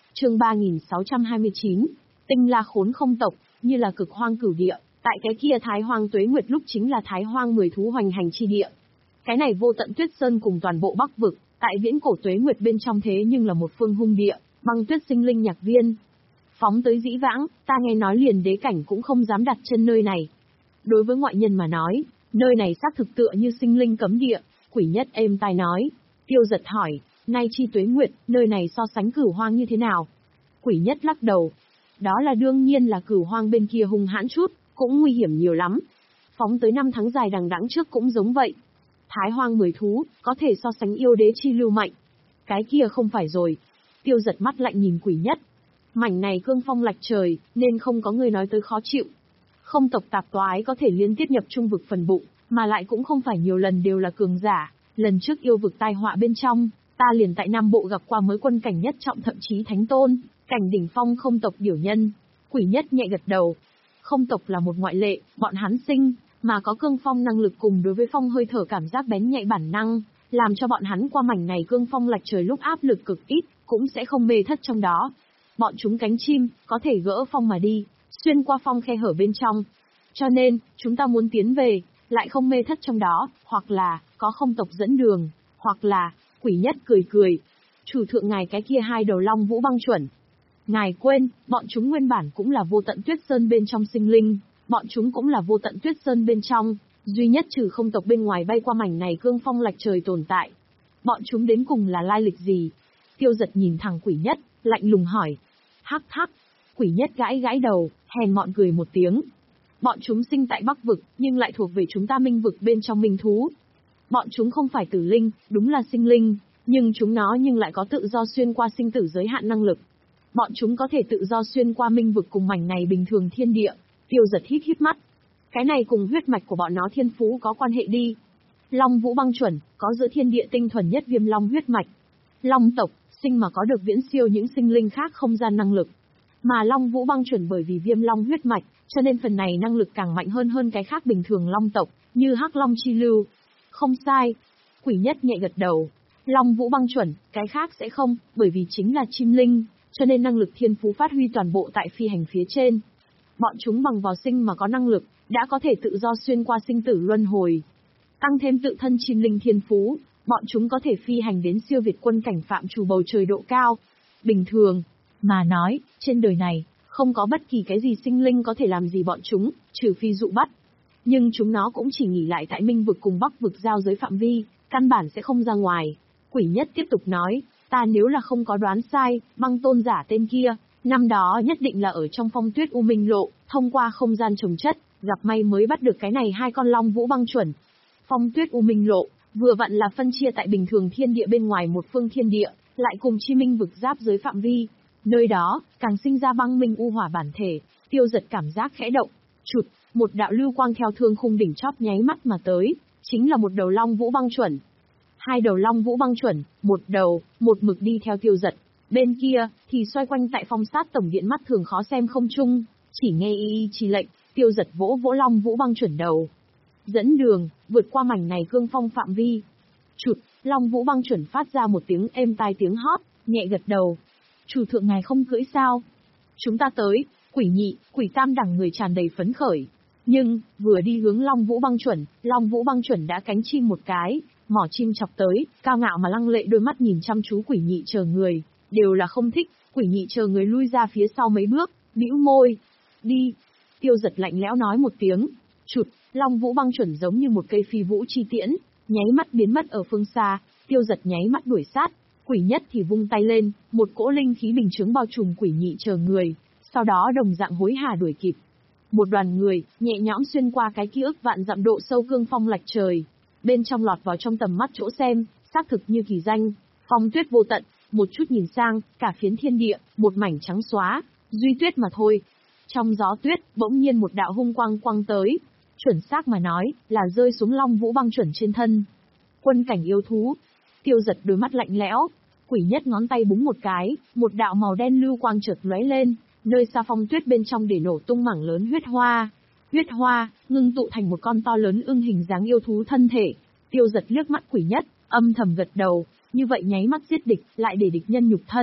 Chương ba nghìn sáu trăm hai mươi chín. Tinh La Khốn Không tộc, như là cực hoang cửu địa, tại cái kia Thái Hoang Tuế Nguyệt lúc chính là Thái Hoang mười thú hoành hành chi địa. Cái này Vô Tận Tuyết Sơn cùng toàn bộ Bắc vực, tại viễn cổ Tuế Nguyệt bên trong thế nhưng là một phương hung địa, băng tuyết sinh linh nhạc viên. Phóng tới dĩ vãng, ta nghe nói liền đế cảnh cũng không dám đặt chân nơi này. Đối với ngoại nhân mà nói, nơi này xác thực tựa như sinh linh cấm địa. Quỷ Nhất êm tai nói. Tiêu Giật hỏi, nay chi Tuế Nguyệt, nơi này so sánh Cửu Hoang như thế nào? Quỷ Nhất lắc đầu. Đó là đương nhiên là Cửu Hoang bên kia hung hãn chút, cũng nguy hiểm nhiều lắm. Phóng tới năm tháng dài đằng đẵng trước cũng giống vậy. Thái Hoang mười thú, có thể so sánh yêu đế chi lưu mạnh. Cái kia không phải rồi. Tiêu Giật mắt lạnh nhìn Quỷ Nhất. Mảnh này cương phong lạch trời, nên không có người nói tới khó chịu. Không tộc tạp toái có thể liên tiếp nhập trung vực phần bụng, mà lại cũng không phải nhiều lần đều là cường giả. Lần trước yêu vực tai họa bên trong, ta liền tại Nam Bộ gặp qua mới quân cảnh nhất trọng thậm chí thánh tôn, cảnh đỉnh phong không tộc điểu nhân. Quỷ Nhất nhẹ gật đầu. Không tộc là một ngoại lệ, bọn hắn sinh, mà có cương phong năng lực cùng đối với phong hơi thở cảm giác bén nhạy bản năng, làm cho bọn hắn qua mảnh này cương phong lạch trời lúc áp lực cực ít, cũng sẽ không mê thất trong đó. Bọn chúng cánh chim, có thể gỡ phong mà đi, xuyên qua phong khe hở bên trong. Cho nên, chúng ta muốn tiến về, lại không mê thất trong đó, hoặc là, có không tộc dẫn đường, hoặc là, Quỷ Nhất cười cười. Chủ thượng ngài cái kia hai đầu long vũ băng chuẩn. Ngài quên, bọn chúng nguyên bản cũng là Vô Tận Tuyết Sơn bên trong sinh linh, bọn chúng cũng là Vô Tận Tuyết Sơn bên trong, duy nhất trừ không tộc bên ngoài bay qua mảnh này cương phong lạch trời tồn tại. Bọn chúng đến cùng là lai lịch gì? Tiêu Giật nhìn thẳng Quỷ Nhất, lạnh lùng hỏi. Hắc hắc. Quỷ Nhất gãi gãi đầu, hèn mọn cười một tiếng. Bọn chúng sinh tại Bắc vực, nhưng lại thuộc về chúng ta Minh vực bên trong minh thú. Bọn chúng không phải tử linh, đúng là sinh linh, nhưng chúng nó nhưng lại có tự do xuyên qua sinh tử giới hạn năng lực. Bọn chúng có thể tự do xuyên qua Minh vực cùng mảnh này bình thường thiên địa. Tiêu Giật híp híp mắt. Cái này cùng huyết mạch của bọn nó thiên phú có quan hệ đi. Long Vũ Băng Chuẩn, có giữa thiên địa tinh thuần nhất viêm long huyết mạch. Long tộc, sinh mà có được viễn siêu những sinh linh khác không gian năng lực. Mà Long Vũ Băng Chuẩn bởi vì viêm long huyết mạch, cho nên phần này năng lực càng mạnh hơn hơn cái khác bình thường long tộc, như Hắc Long Chi Lưu. Không sai. Quỷ Nhất nhẹ gật đầu. Long Vũ Băng Chuẩn, cái khác sẽ không, bởi vì chính là chim linh, cho nên năng lực thiên phú phát huy toàn bộ tại phi hành phía trên. Bọn chúng bằng vào sinh mà có năng lực, đã có thể tự do xuyên qua sinh tử luân hồi. Tăng thêm tự thân chim linh thiên phú, bọn chúng có thể phi hành đến siêu việt quân cảnh phạm trù bầu trời độ cao. Bình thường mà nói, trên đời này, không có bất kỳ cái gì sinh linh có thể làm gì bọn chúng, trừ phi dụ bắt. Nhưng chúng nó cũng chỉ nghỉ lại tại Minh vực cùng Bắc vực giao giới phạm vi, căn bản sẽ không ra ngoài. Quỷ Nhất tiếp tục nói, ta nếu là không có đoán sai, băng tôn giả tên kia, năm đó nhất định là ở trong phong tuyết U Minh Lộ, thông qua không gian trồng chất, gặp may mới bắt được cái này hai con Long Vũ Băng Chuẩn. Phong tuyết U Minh Lộ, vừa vặn là phân chia tại bình thường thiên địa bên ngoài một phương thiên địa, lại cùng chi minh vực giáp giới phạm vi. Nơi đó, càng sinh ra băng minh u hỏa bản thể. Tiêu Giật cảm giác khẽ động. Chụt, một đạo lưu quang theo thương khung đỉnh chóp nháy mắt mà tới, chính là một đầu Long Vũ Băng Chuẩn. Hai đầu Long Vũ Băng Chuẩn, một đầu, một mực đi theo Tiêu Giật. Bên kia, thì xoay quanh tại phong sát tổng điện mắt thường khó xem không chung, chỉ nghe y y chỉ lệnh, Tiêu Giật vỗ vỗ Long Vũ Băng Chuẩn đầu. Dẫn đường, vượt qua mảnh này cương phong phạm vi. Chụt, Long Vũ Băng Chuẩn phát ra một tiếng êm tai tiếng hót, nhẹ gật đầu. Chủ thượng ngài không cưỡi sao? Chúng ta tới. Quỷ Nhị, Quỷ Tam đẳng người tràn đầy phấn khởi. Nhưng, vừa đi hướng Long Vũ Băng Chuẩn, Long Vũ Băng Chuẩn đã cánh chim một cái, mỏ chim chọc tới, cao ngạo mà lăng lệ đôi mắt nhìn chăm chú Quỷ Nhị chờ người, đều là không thích. Quỷ Nhị chờ người lui ra phía sau mấy bước, bĩu môi. Đi. Tiêu Giật lạnh lẽo nói một tiếng. Chụt, Long Vũ Băng Chuẩn giống như một cây phi vũ chi tiễn, nháy mắt biến mất ở phương xa. Tiêu Giật nháy mắt đuổi sát. Quỷ Nhất thì vung tay lên, một cỗ linh khí bình chướng bao trùm Quỷ Nhị chờ người, sau đó đồng dạng hối hả đuổi kịp. Một đoàn người, nhẹ nhõm xuyên qua cái ký ức vạn dặm độ sâu cương phong lạch trời. Bên trong lọt vào trong tầm mắt chỗ xem, xác thực như kỳ danh, phong tuyết vô tận, một chút nhìn sang, cả phiến thiên địa, một mảnh trắng xóa, duy tuyết mà thôi. Trong gió tuyết, bỗng nhiên một đạo hung quang quang tới, chuẩn xác mà nói, là rơi xuống Long Vũ Băng Chuẩn trên thân. Quân cảnh yêu thú. Tiêu Giật đôi mắt lạnh lẽo, Quỷ Nhất ngón tay búng một cái, một đạo màu đen lưu quang chợt lóe lên, nơi xa phong tuyết bên trong để nổ tung mảng lớn huyết hoa. Huyết hoa, ngưng tụ thành một con to lớn ưng hình dáng yêu thú thân thể. Tiêu Giật liếc mắt Quỷ Nhất, âm thầm gật đầu, như vậy nháy mắt giết địch, lại để địch nhân nhục thân.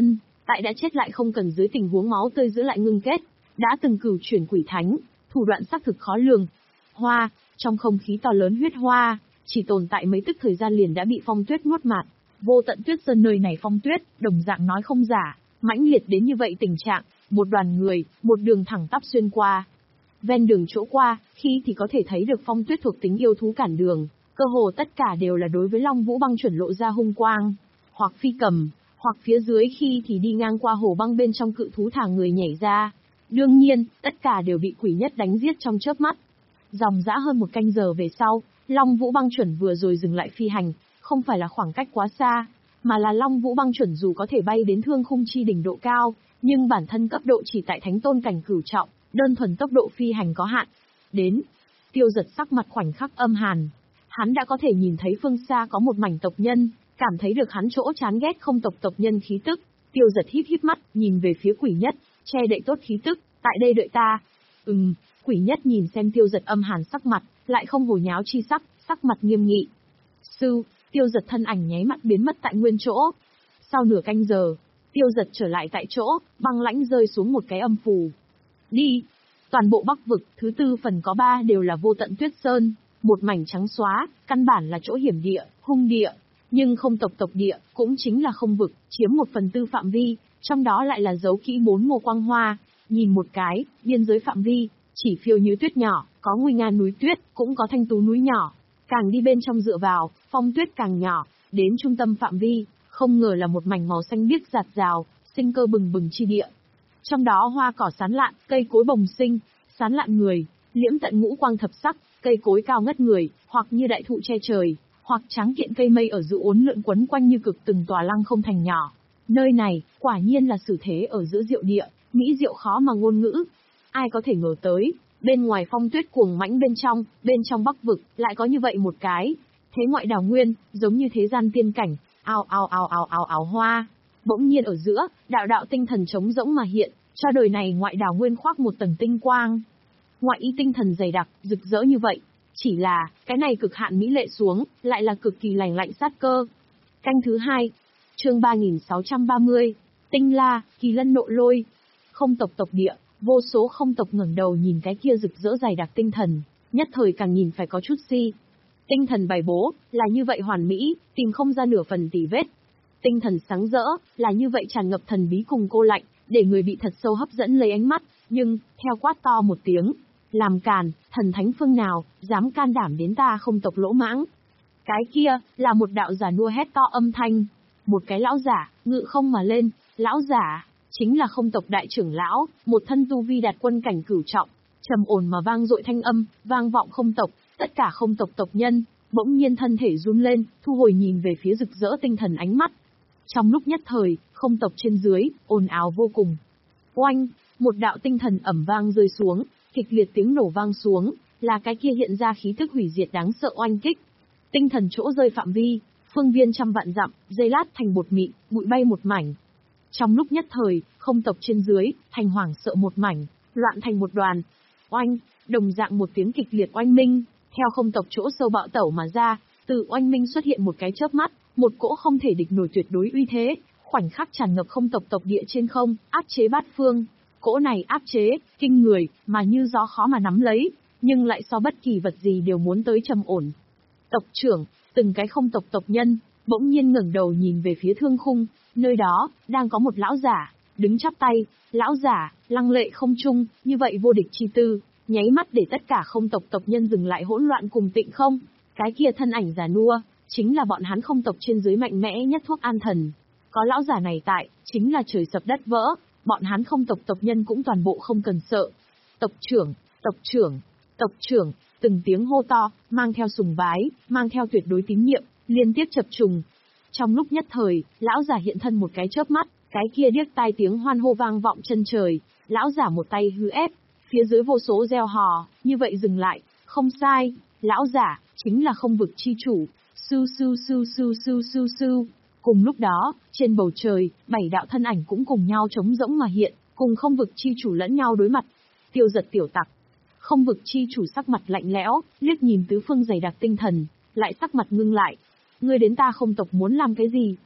tại đã chết lại không cần dưới tình huống máu tươi giữ lại ngưng kết, đã từng cửu chuyển quỷ thánh, thủ đoạn xác thực khó lường. Hoa, trong không khí to lớn huyết hoa, chỉ tồn tại mấy tức thời gian liền đã bị phong tuyết nuốt mạt. Vô Tận Tuyết Sơn nơi này phong tuyết, đồng dạng nói không giả, mãnh liệt đến như vậy tình trạng, một đoàn người, một đường thẳng tắp xuyên qua. Ven đường chỗ qua, khi thì có thể thấy được phong tuyết thuộc tính yêu thú cản đường, cơ hồ tất cả đều là đối với Long Vũ Băng chuẩn lộ ra hung quang, hoặc phi cầm, hoặc phía dưới khi thì đi ngang qua hồ băng bên trong cự thú thả người nhảy ra. Đương nhiên, tất cả đều bị quỷ nhất đánh giết trong chớp mắt. Dòng dã hơn một canh giờ về sau, Long Vũ Băng chuẩn vừa rồi dừng lại phi hành, không phải là khoảng cách quá xa, mà là Long Vũ Băng chuẩn dù có thể bay đến thương khung chi đỉnh độ cao, nhưng bản thân cấp độ chỉ tại thánh tôn cảnh cửu trọng, đơn thuần tốc độ phi hành có hạn. Đến, Tiêu Giật sắc mặt khoảnh khắc âm hàn. Hắn đã có thể nhìn thấy phương xa có một mảnh tộc nhân, cảm thấy được hắn chỗ chán ghét không tộc tộc nhân khí tức. Tiêu Giật híp híp mắt, nhìn về phía quỷ nhất, che đậy tốt khí tức, tại đây đợi ta. Ừm, quỷ nhất nhìn xem Tiêu Giật âm hàn sắc mặt, lại không hồ nháo chi sắc, sắc mặt nghiêm nghị. Sư, Tiêu Giật thân ảnh nháy mắt biến mất tại nguyên chỗ. Sau nửa canh giờ, Tiêu Giật trở lại tại chỗ, băng lãnh rơi xuống một cái âm phù. Đi! Toàn bộ Bắc vực, thứ tư phần có ba đều là Vô Tận Tuyết Sơn, một mảnh trắng xóa, căn bản là chỗ hiểm địa, hung địa. Nhưng không tộc tộc địa, cũng chính là không vực, chiếm một phần tư phạm vi, trong đó lại là dấu kỹ bốn mùa quang hoa. Nhìn một cái, biên giới phạm vi, chỉ phiêu như tuyết nhỏ, có nguy nga núi tuyết, cũng có thanh tú núi nhỏ. Càng đi bên trong dựa vào, phong tuyết càng nhỏ, đến trung tâm phạm vi, không ngờ là một mảnh màu xanh biếc rạt rào, sinh cơ bừng bừng chi địa. Trong đó hoa cỏ sán lạn, cây cối bồng sinh, sán lạn người, liễm tận ngũ quang thập sắc, cây cối cao ngất người, hoặc như đại thụ che trời, hoặc tráng kiện cây mây ở giữa uốn lượn quấn quanh như cực từng tòa lăng không thành nhỏ. Nơi này, quả nhiên là xử thế ở giữa diệu địa, mỹ diệu khó mà ngôn ngữ. Ai có thể ngờ tới, bên ngoài phong tuyết cuồng mãnh bên trong, bên trong Bắc vực, lại có như vậy một cái. Thế ngoại đảo nguyên, giống như thế gian tiên cảnh, ao ao ao ao ao ao hoa. Bỗng nhiên ở giữa, đạo đạo tinh thần trống rỗng mà hiện, cho đời này ngoại đảo nguyên khoác một tầng tinh quang. Ngoại ý tinh thần dày đặc, rực rỡ như vậy. Chỉ là, cái này cực hạn mỹ lệ xuống, lại là cực kỳ lành lạnh sát cơ. Canh thứ hai, chương ba nghìn sáu trăm ba mươi, Tinh La, Kỳ Lân nộ lôi. Không tộc tộc địa, vô số không tộc ngẩng đầu nhìn cái kia rực rỡ dày đặc tinh thần, nhất thời càng nhìn phải có chút si. Tinh thần bày bố, là như vậy hoàn mỹ, tìm không ra nửa phần tì vết. Tinh thần sáng rỡ, là như vậy tràn ngập thần bí cùng cô lạnh, để người bị thật sâu hấp dẫn lấy ánh mắt, nhưng, theo quát to một tiếng, làm càn, thần thánh phương nào, dám can đảm đến ta không tộc lỗ mãng. Cái kia, là một đạo giả nua hét to âm thanh. Một cái lão giả, ngự không mà lên, lão giả, chính là không tộc đại trưởng lão, một thân tu vi đạt quân cảnh cửu trọng, trầm ổn mà vang dội thanh âm, vang vọng không tộc, tất cả không tộc tộc nhân, bỗng nhiên thân thể run lên, thu hồi nhìn về phía rực rỡ tinh thần ánh mắt. Trong lúc nhất thời, không tộc trên dưới, ồn ào vô cùng. Oanh, một đạo tinh thần ẩm vang rơi xuống, kịch liệt tiếng nổ vang xuống, là cái kia hiện ra khí thức hủy diệt đáng sợ oanh kích. Tinh thần chỗ rơi phạm vi, phương viên trăm vạn dặm, dây lát thành bột mịn, bụi bay một mảnh. Trong lúc nhất thời, không tộc trên dưới, thành hoảng sợ một mảnh, loạn thành một đoàn. Oanh, đồng dạng một tiếng kịch liệt oanh minh, theo không tộc chỗ sâu bạo tẩu mà ra, từ oanh minh xuất hiện một cái chớp mắt, một cỗ không thể địch nổi tuyệt đối uy thế, khoảnh khắc tràn ngập không tộc tộc địa trên không, áp chế bát phương. Cỗ này áp chế, kinh người, mà như gió khó mà nắm lấy, nhưng lại so bất kỳ vật gì đều muốn tới trầm ổn. Tộc trưởng, từng cái không tộc tộc nhân, bỗng nhiên ngẩng đầu nhìn về phía thương khung, nơi đó, đang có một lão giả, đứng chắp tay, lão giả, lăng lệ không trung, như vậy vô địch chi tư, nháy mắt để tất cả không tộc tộc nhân dừng lại hỗn loạn cùng tịnh không. Cái kia thân ảnh già nua, chính là bọn hắn không tộc trên dưới mạnh mẽ nhất thuốc an thần. Có lão giả này tại, chính là trời sập đất vỡ, bọn hắn không tộc tộc nhân cũng toàn bộ không cần sợ. Tộc trưởng, tộc trưởng, tộc trưởng, từng tiếng hô to, mang theo sùng bái, mang theo tuyệt đối tín nhiệm, liên tiếp chập trùng. Trong lúc nhất thời, lão giả hiện thân một cái chớp mắt, cái kia điếc tai tiếng hoan hô vang vọng chân trời, lão giả một tay hư ép, phía dưới vô số reo hò, như vậy dừng lại, không sai, lão giả, chính là không vực chi chủ, su su su su su su su. Cùng lúc đó, trên bầu trời, bảy đạo thân ảnh cũng cùng nhau trống rỗng mà hiện, cùng không vực chi chủ lẫn nhau đối mặt. Tiêu Giật tiểu tặc. Không vực chi chủ sắc mặt lạnh lẽo, liếc nhìn tứ phương dày đặc tinh thần, lại sắc mặt ngưng lại. Ngươi đến ta không tộc muốn làm cái gì?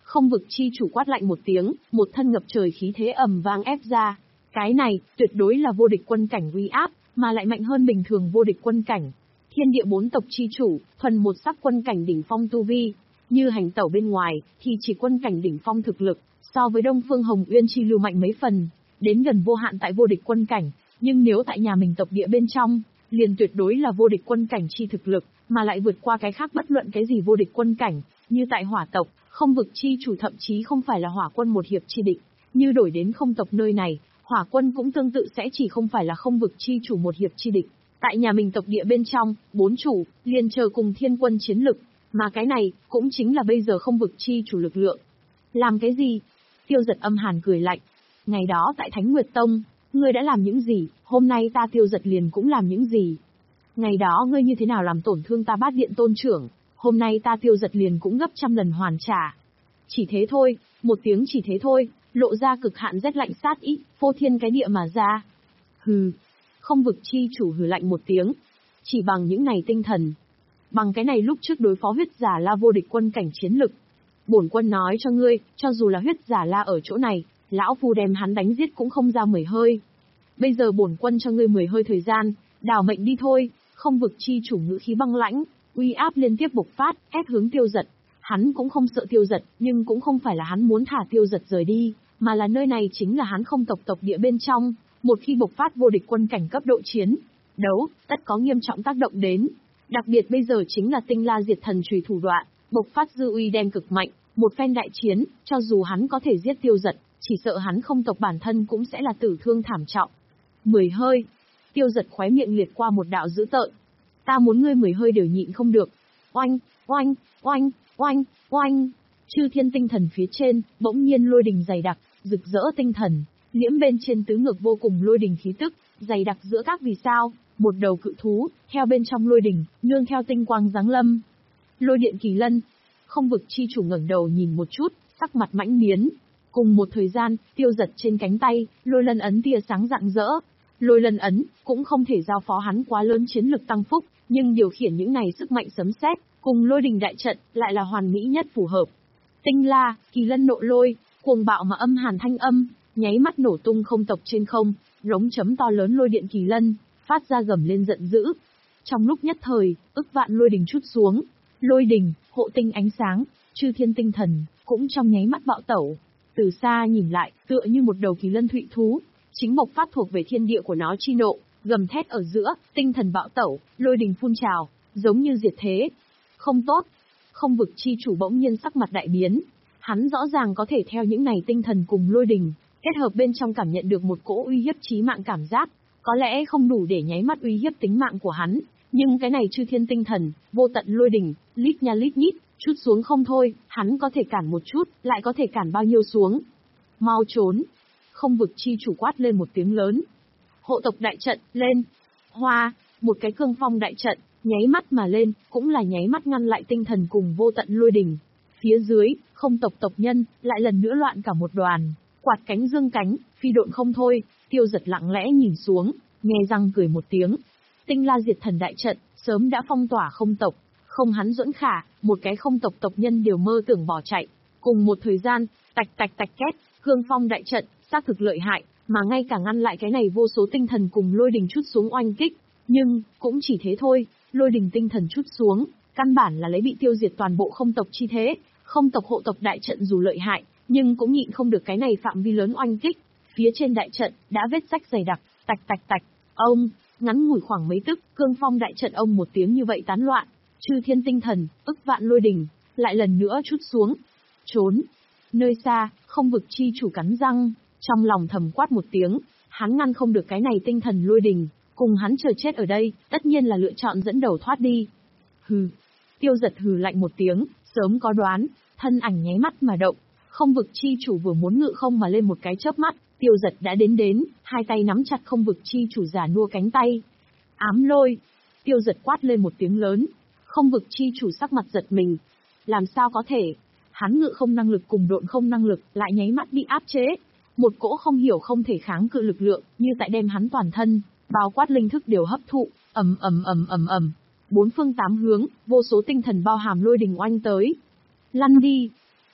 Không vực chi chủ quát lạnh một tiếng, một thân ngập trời khí thế ầm vang ép ra. Cái này, tuyệt đối là vô địch quân cảnh uy áp, mà lại mạnh hơn bình thường vô địch quân cảnh. Thiên địa bốn tộc chi chủ, thuần một sắc quân cảnh đỉnh phong tu vi. Như hành tẩu bên ngoài, thì chỉ quân cảnh đỉnh phong thực lực, so với Đông Phương Hồng Uyên chi lưu mạnh mấy phần, đến gần vô hạn tại vô địch quân cảnh, nhưng nếu tại nhà mình tộc địa bên trong, liền tuyệt đối là vô địch quân cảnh chi thực lực, mà lại vượt qua cái khác bất luận cái gì vô địch quân cảnh, như tại hỏa tộc, không vực chi chủ thậm chí không phải là hỏa quân một hiệp chi địch, như đổi đến không tộc nơi này, hỏa quân cũng tương tự sẽ chỉ không phải là không vực chi chủ một hiệp chi địch. Tại nhà mình tộc địa bên trong, bốn chủ, liền chờ cùng thiên quân chiến lực, mà cái này, cũng chính là bây giờ không vực chi chủ lực lượng. Làm cái gì? Tiêu Giật âm hàn cười lạnh. Ngày đó tại Thánh Nguyệt Tông, ngươi đã làm những gì, hôm nay ta Tiêu Giật liền cũng làm những gì. Ngày đó ngươi như thế nào làm tổn thương ta Bát Điện tôn trưởng, hôm nay ta Tiêu Giật liền cũng gấp trăm lần hoàn trả. Chỉ thế thôi, một tiếng chỉ thế thôi, lộ ra cực hạn rét lạnh sát ý, phô thiên cái địa mà ra. Hừ, không vực chi chủ hừ lạnh một tiếng. Chỉ bằng những này tinh thần, bằng cái này lúc trước đối phó huyết giả la vô địch quân cảnh chiến lực. Bổn quân nói cho ngươi, cho dù là huyết giả la ở chỗ này, lão phu đem hắn đánh giết cũng không ra mười hơi. Bây giờ bổn quân cho ngươi mười hơi thời gian, đào mệnh đi thôi. Không vực chi chủ ngữ khí băng lãnh, uy áp liên tiếp bộc phát, ép hướng Tiêu Giật. Hắn cũng không sợ Tiêu Giật, nhưng cũng không phải là hắn muốn thả Tiêu Giật rời đi, mà là nơi này chính là hắn không tộc tộc địa bên trong, một khi bộc phát vô địch quân cảnh cấp độ chiến đấu, tất có nghiêm trọng tác động đến. Đặc biệt bây giờ chính là Tinh La Diệt Thần chùy thủ đoạn, bộc phát dư uy đem cực mạnh, một phen đại chiến, cho dù hắn có thể giết Tiêu Giật, chỉ sợ hắn không tộc bản thân cũng sẽ là tử thương thảm trọng. Mười hơi. Tiêu Giật khóe miệng liệt qua một đạo dữ tợn. Ta muốn ngươi mười hơi đều nhịn không được. Oanh, oanh, oanh, oanh, oanh. Chư thiên tinh thần phía trên, bỗng nhiên lôi đình dày đặc, rực rỡ tinh thần, liễm bên trên tứ ngược vô cùng lôi đình khí tức, dày đặc giữa các vì sao, một đầu cự thú, theo bên trong lôi đình, nương theo tinh quang giáng lâm. Lôi điện kỳ lân. Không vực chi chủ ngẩng đầu nhìn một chút, sắc mặt mãnh biến. Cùng một thời gian, Tiêu Giật trên cánh tay, lôi lân ấn tia sáng rạng rỡ. Lôi lân ấn, cũng không thể giao phó hắn quá lớn chiến lực tăng phúc, nhưng điều khiển những này sức mạnh sấm sét, cùng lôi đình đại trận, lại là hoàn mỹ nhất phù hợp. Tinh la, kỳ lân nộ lôi, cuồng bạo mà âm hàn thanh âm, nháy mắt nổ tung không tộc trên không, rống chấm to lớn lôi điện kỳ lân, phát ra gầm lên giận dữ. Trong lúc nhất thời, ức vạn lôi đình chút xuống, lôi đình, hộ tinh ánh sáng, chư thiên tinh thần, cũng trong nháy mắt bạo tẩu. Từ xa nhìn lại, tựa như một đầu kỳ lân thụy thú, chính bộc phát thuộc về thiên địa của nó chi nộ, gầm thét ở giữa, tinh thần bạo tẩu, lôi đình phun trào, giống như diệt thế. Không tốt. Không vực chi chủ bỗng nhiên sắc mặt đại biến. Hắn rõ ràng có thể theo những này tinh thần cùng lôi đình, kết hợp bên trong cảm nhận được một cỗ uy hiếp chí mạng cảm giác, có lẽ không đủ để nháy mắt uy hiếp tính mạng của hắn, nhưng cái này chư thiên tinh thần, vô tận lôi đình, lít nha lít nhít, chút xuống không thôi, hắn có thể cản một chút, lại có thể cản bao nhiêu xuống. Mau trốn. Không vực chi chủ quát lên một tiếng lớn. Hộ tộc đại trận, lên. Hoa, một cái cương phong đại trận, nháy mắt mà lên, cũng là nháy mắt ngăn lại tinh thần cùng vô tận lôi đình. Phía dưới, không tộc tộc nhân, lại lần nữa loạn cả một đoàn, quạt cánh dương cánh, phi độn không thôi. Tiêu Giật lặng lẽ nhìn xuống, nghe răng cười một tiếng. Tinh La Diệt Thần đại trận, sớm đã phong tỏa không tộc, không hắn Duẫn Khả, một cái không tộc tộc nhân đều mơ tưởng bỏ chạy. Cùng một thời gian, tạch tạch tạch két, cương phong đại trận, xác thực lợi hại, mà ngay cả ngăn lại cái này vô số tinh thần cùng lôi đình chút xuống oanh kích. Nhưng, cũng chỉ thế thôi, lôi đình tinh thần chút xuống, căn bản là lấy bị tiêu diệt toàn bộ không tộc chi thế. Không tộc hộ tộc đại trận dù lợi hại, nhưng cũng nhịn không được cái này phạm vi lớn oanh kích. Phía trên đại trận, đã vết rách dày đặc, tạch tạch tạch, ông, ngắn ngủi khoảng mấy tức, cương phong đại trận ông một tiếng như vậy tán loạn. Chư thiên tinh thần, ức vạn lôi đình, lại lần nữa chút xuống. Trốn. Nơi xa, không vực chi chủ cắn răng, trong lòng thầm quát một tiếng, hắn ngăn không được cái này tinh thần lôi đình, cùng hắn chờ chết ở đây, tất nhiên là lựa chọn dẫn đầu thoát đi. Hừ. Tiêu Giật hừ lạnh một tiếng, sớm có đoán, thân ảnh nháy mắt mà động, không vực chi chủ vừa muốn ngự không mà lên một cái chớp mắt, Tiêu Giật đã đến đến, hai tay nắm chặt không vực chi chủ già nua cánh tay. Ám lôi. Tiêu Giật quát lên một tiếng lớn, không vực chi chủ sắc mặt giật mình. Làm sao có thể? Hắn ngự không năng lực cùng độn không năng lực lại nháy mắt bị áp chế. Một cỗ không hiểu không thể kháng cự lực lượng, như tại đem hắn toàn thân, bao quát linh thức đều hấp thụ, ầm ầm ầm ầm ầm. Bốn phương tám hướng, vô số tinh thần bao hàm lôi đình oanh tới. Lăn đi.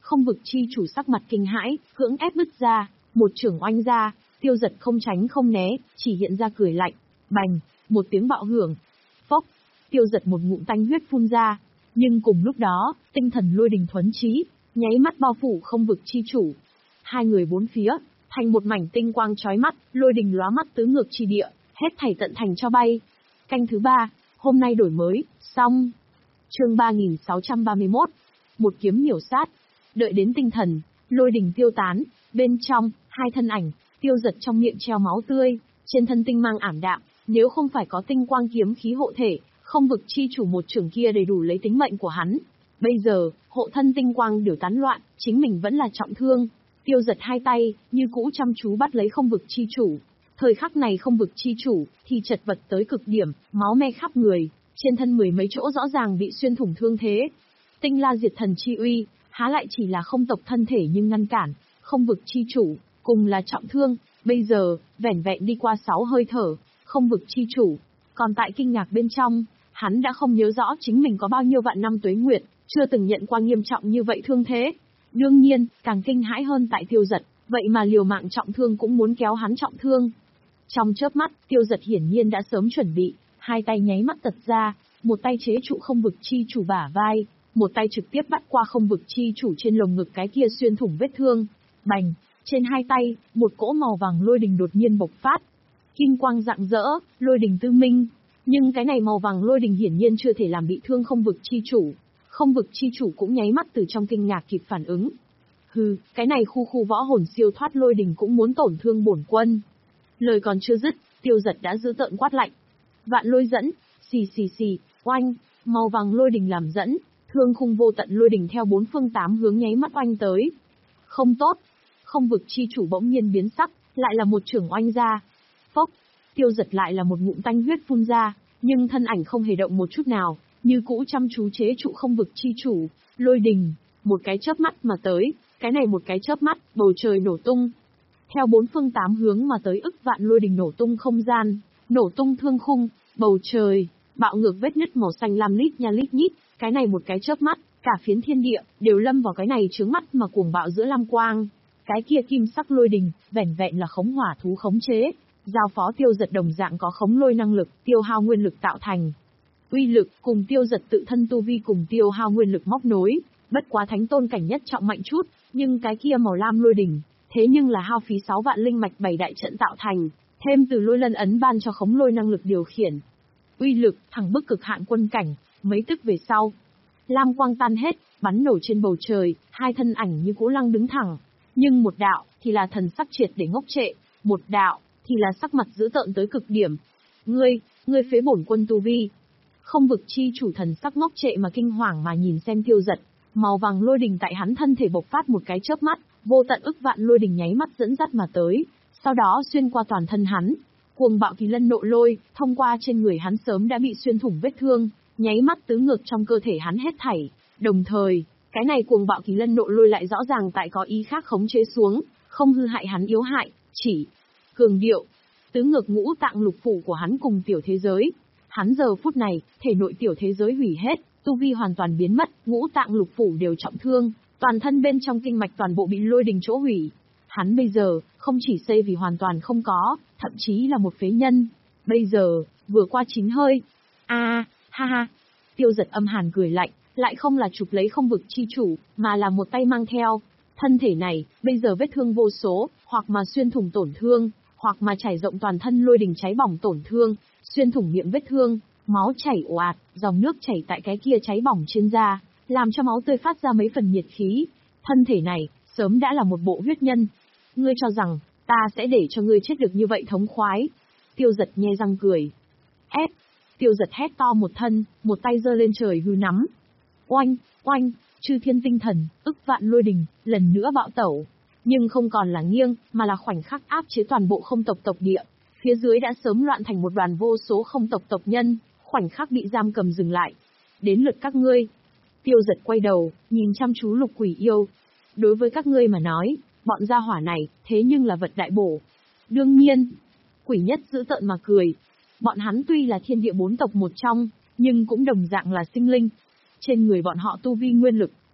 Không vực chi chủ sắc mặt kinh hãi, cưỡng ép bứt ra, một chưởng oanh ra, Tiêu Dật không tránh không né, chỉ hiện ra cười lạnh. Bành, một tiếng bạo hưởng. Phốc, Tiêu Dật một ngụm tanh huyết phun ra, nhưng cùng lúc đó, tinh thần lôi đình thuấn chí, nháy mắt bao phủ không vực chi chủ. Hai người bốn phía, thành một mảnh tinh quang chói mắt, lôi đình lóa mắt tứ ngược chi địa, hết thảy tận thành cho bay. Canh thứ ba, hôm nay đổi mới, xong. Chương ba nghìn sáu trăm ba mươi mốt. Một kiếm miểu sát. Đợi đến tinh thần, lôi đình tiêu tán, bên trong, hai thân ảnh, Tiêu Dật trong miệng treo máu tươi, trên thân tinh mang ảm đạm, nếu không phải có tinh quang kiếm khí hộ thể, không vực chi chủ một trưởng kia đầy đủ lấy tính mệnh của hắn. Bây giờ, hộ thân tinh quang đều tán loạn, chính mình vẫn là trọng thương. Tiêu Dật hai tay, như cũ chăm chú bắt lấy không vực chi chủ. Thời khắc này không vực chi chủ, thì chật vật tới cực điểm, máu me khắp người, trên thân mười mấy chỗ rõ ràng bị xuyên thủng thương thế. Tinh la diệt thần chi uy, há lại chỉ là không tộc thân thể nhưng ngăn cản, không vực chi chủ, cùng là trọng thương, bây giờ, vẻn vẹn đi qua sáu hơi thở, không vực chi chủ, còn tại kinh ngạc bên trong, hắn đã không nhớ rõ chính mình có bao nhiêu vạn năm tuế nguyệt, chưa từng nhận qua nghiêm trọng như vậy thương thế. Đương nhiên, càng kinh hãi hơn tại Tiêu Dật, vậy mà liều mạng trọng thương cũng muốn kéo hắn trọng thương. Trong chớp mắt, Tiêu Dật hiển nhiên đã sớm chuẩn bị, hai tay nháy mắt tật ra, một tay chế trụ không vực chi chủ bả vai, một tay trực tiếp bắt qua không vực chi chủ trên lồng ngực cái kia xuyên thủng vết thương. Bành, trên hai tay, một cỗ màu vàng lôi đình đột nhiên bộc phát. Kim quang rạng rỡ, lôi đình tư minh. Nhưng cái này màu vàng lôi đình hiển nhiên chưa thể làm bị thương không vực chi chủ. Không vực chi chủ cũng nháy mắt từ trong kinh ngạc kịp phản ứng. Hừ, cái này khu khu võ hồn siêu thoát lôi đình cũng muốn tổn thương bổn quân. Lời còn chưa dứt, Tiêu Dật đã giữ tợn quát lạnh. Vạn lôi dẫn, xì xì xì, oanh, màu vàng lôi đình làm dẫn, thương khung vô tận lôi đình theo bốn phương tám hướng nháy mắt oanh tới. Không tốt, không vực chi chủ bỗng nhiên biến sắc, lại là một chưởng oanh ra. Phốc, Tiêu Dật lại là một ngụm tanh huyết phun ra, nhưng thân ảnh không hề động một chút nào, như cũ chăm chú chế trụ không vực chi chủ, lôi đình, một cái chớp mắt mà tới, cái này một cái chớp mắt, bầu trời nổ tung. Theo bốn phương tám hướng mà tới ức vạn lôi đình nổ tung không gian, nổ tung thương khung, bầu trời, bạo ngược vết nứt màu xanh lam lít nha lít nhít, cái này một cái chớp mắt, cả phiến thiên địa đều lâm vào cái này chướng mắt mà cuồng bạo giữa lam quang. Cái kia kim sắc lôi đình, vẻn vẹn là khống hỏa thú khống chế, giao phó Tiêu Dật đồng dạng có khống lôi năng lực, tiêu hao nguyên lực tạo thành. Uy lực cùng Tiêu Dật tự thân tu vi cùng tiêu hao nguyên lực móc nối, bất quá thánh tôn cảnh nhất trọng mạnh chút, nhưng cái kia màu lam lôi đình, thế nhưng là hao phí sáu vạn linh mạch bảy đại trận tạo thành, thêm từ lôi lân ấn ban cho khống lôi năng lực điều khiển. Uy lực thẳng bức cực hạn quân cảnh, mấy tức về sau, lam quang tan hết, bắn nổ trên bầu trời, hai thân ảnh như cũ lăng đứng thẳng, nhưng một đạo thì là thần sắc triệt để ngốc trệ, một đạo thì là sắc mặt dữ tợn tới cực điểm. Ngươi, ngươi phế bổn quân tu vi. Không vực chi chủ thần sắc ngốc trệ mà kinh hoàng mà nhìn xem Tiêu Dật, màu vàng lôi đình tại hắn thân thể bộc phát một cái chớp mắt, vô tận ức vạn lôi đình nháy mắt dẫn dắt mà tới, sau đó xuyên qua toàn thân hắn. Cuồng bạo kỳ lân nộ lôi, thông qua trên người hắn sớm đã bị xuyên thủng vết thương, nháy mắt tứ ngược trong cơ thể hắn hết thảy, đồng thời, cái này cuồng bạo kỳ lân nộ lôi lại rõ ràng tại có ý khác khống chế xuống, không hư hại hắn yếu hại, chỉ cường điệu, tứ ngược ngũ tạng lục phủ của hắn cùng tiểu thế giới. Hắn giờ phút này, thể nội tiểu thế giới hủy hết, tu vi hoàn toàn biến mất, ngũ tạng lục phủ đều trọng thương, toàn thân bên trong kinh mạch toàn bộ bị lôi đình chỗ hủy. Hắn bây giờ, không chỉ xây vì hoàn toàn không có, thậm chí là một phế nhân. Bây giờ, vừa qua chín hơi. A, à, ha ha. Tiêu Dật âm hàn cười lạnh, lại không là chụp lấy không vực chi chủ, mà là một tay mang theo. Thân thể này, bây giờ vết thương vô số, hoặc mà xuyên thủng tổn thương, hoặc mà trải rộng toàn thân lôi đình cháy bỏng tổn thương, xuyên thủng miệng vết thương, máu chảy ồ ạt, dòng nước chảy tại cái kia cháy bỏng trên da, làm cho máu tươi phát ra mấy phần nhiệt khí. Thân thể này, sớm đã là một bộ huyết nhân. Ngươi cho rằng, ta sẽ để cho ngươi chết được như vậy thống khoái. Tiêu Dật nhe răng cười. Ép. Tiêu Dật hét to một thân, một tay giơ lên trời hư nắm. Oanh, oanh, chư thiên tinh thần, ức vạn lôi đình, lần nữa bạo tẩu. Nhưng không còn là nghiêng, mà là khoảnh khắc áp chế toàn bộ không tộc tộc địa. Phía dưới đã sớm loạn thành một đoàn vô số không tộc tộc nhân, khoảnh khắc bị giam cầm dừng lại. Đến lượt các ngươi. Tiêu Dật quay đầu, nhìn chăm chú Lục Quỷ Yêu. Đối với các ngươi mà nói, bọn gia hỏa này, thế nhưng là vật đại bổ. Đương nhiên, Quỷ Nhất giữ tợn mà cười. Bọn hắn tuy là thiên địa bốn tộc một trong, nhưng cũng đồng dạng là sinh linh. Trên người bọn họ tu vi nguyên lực,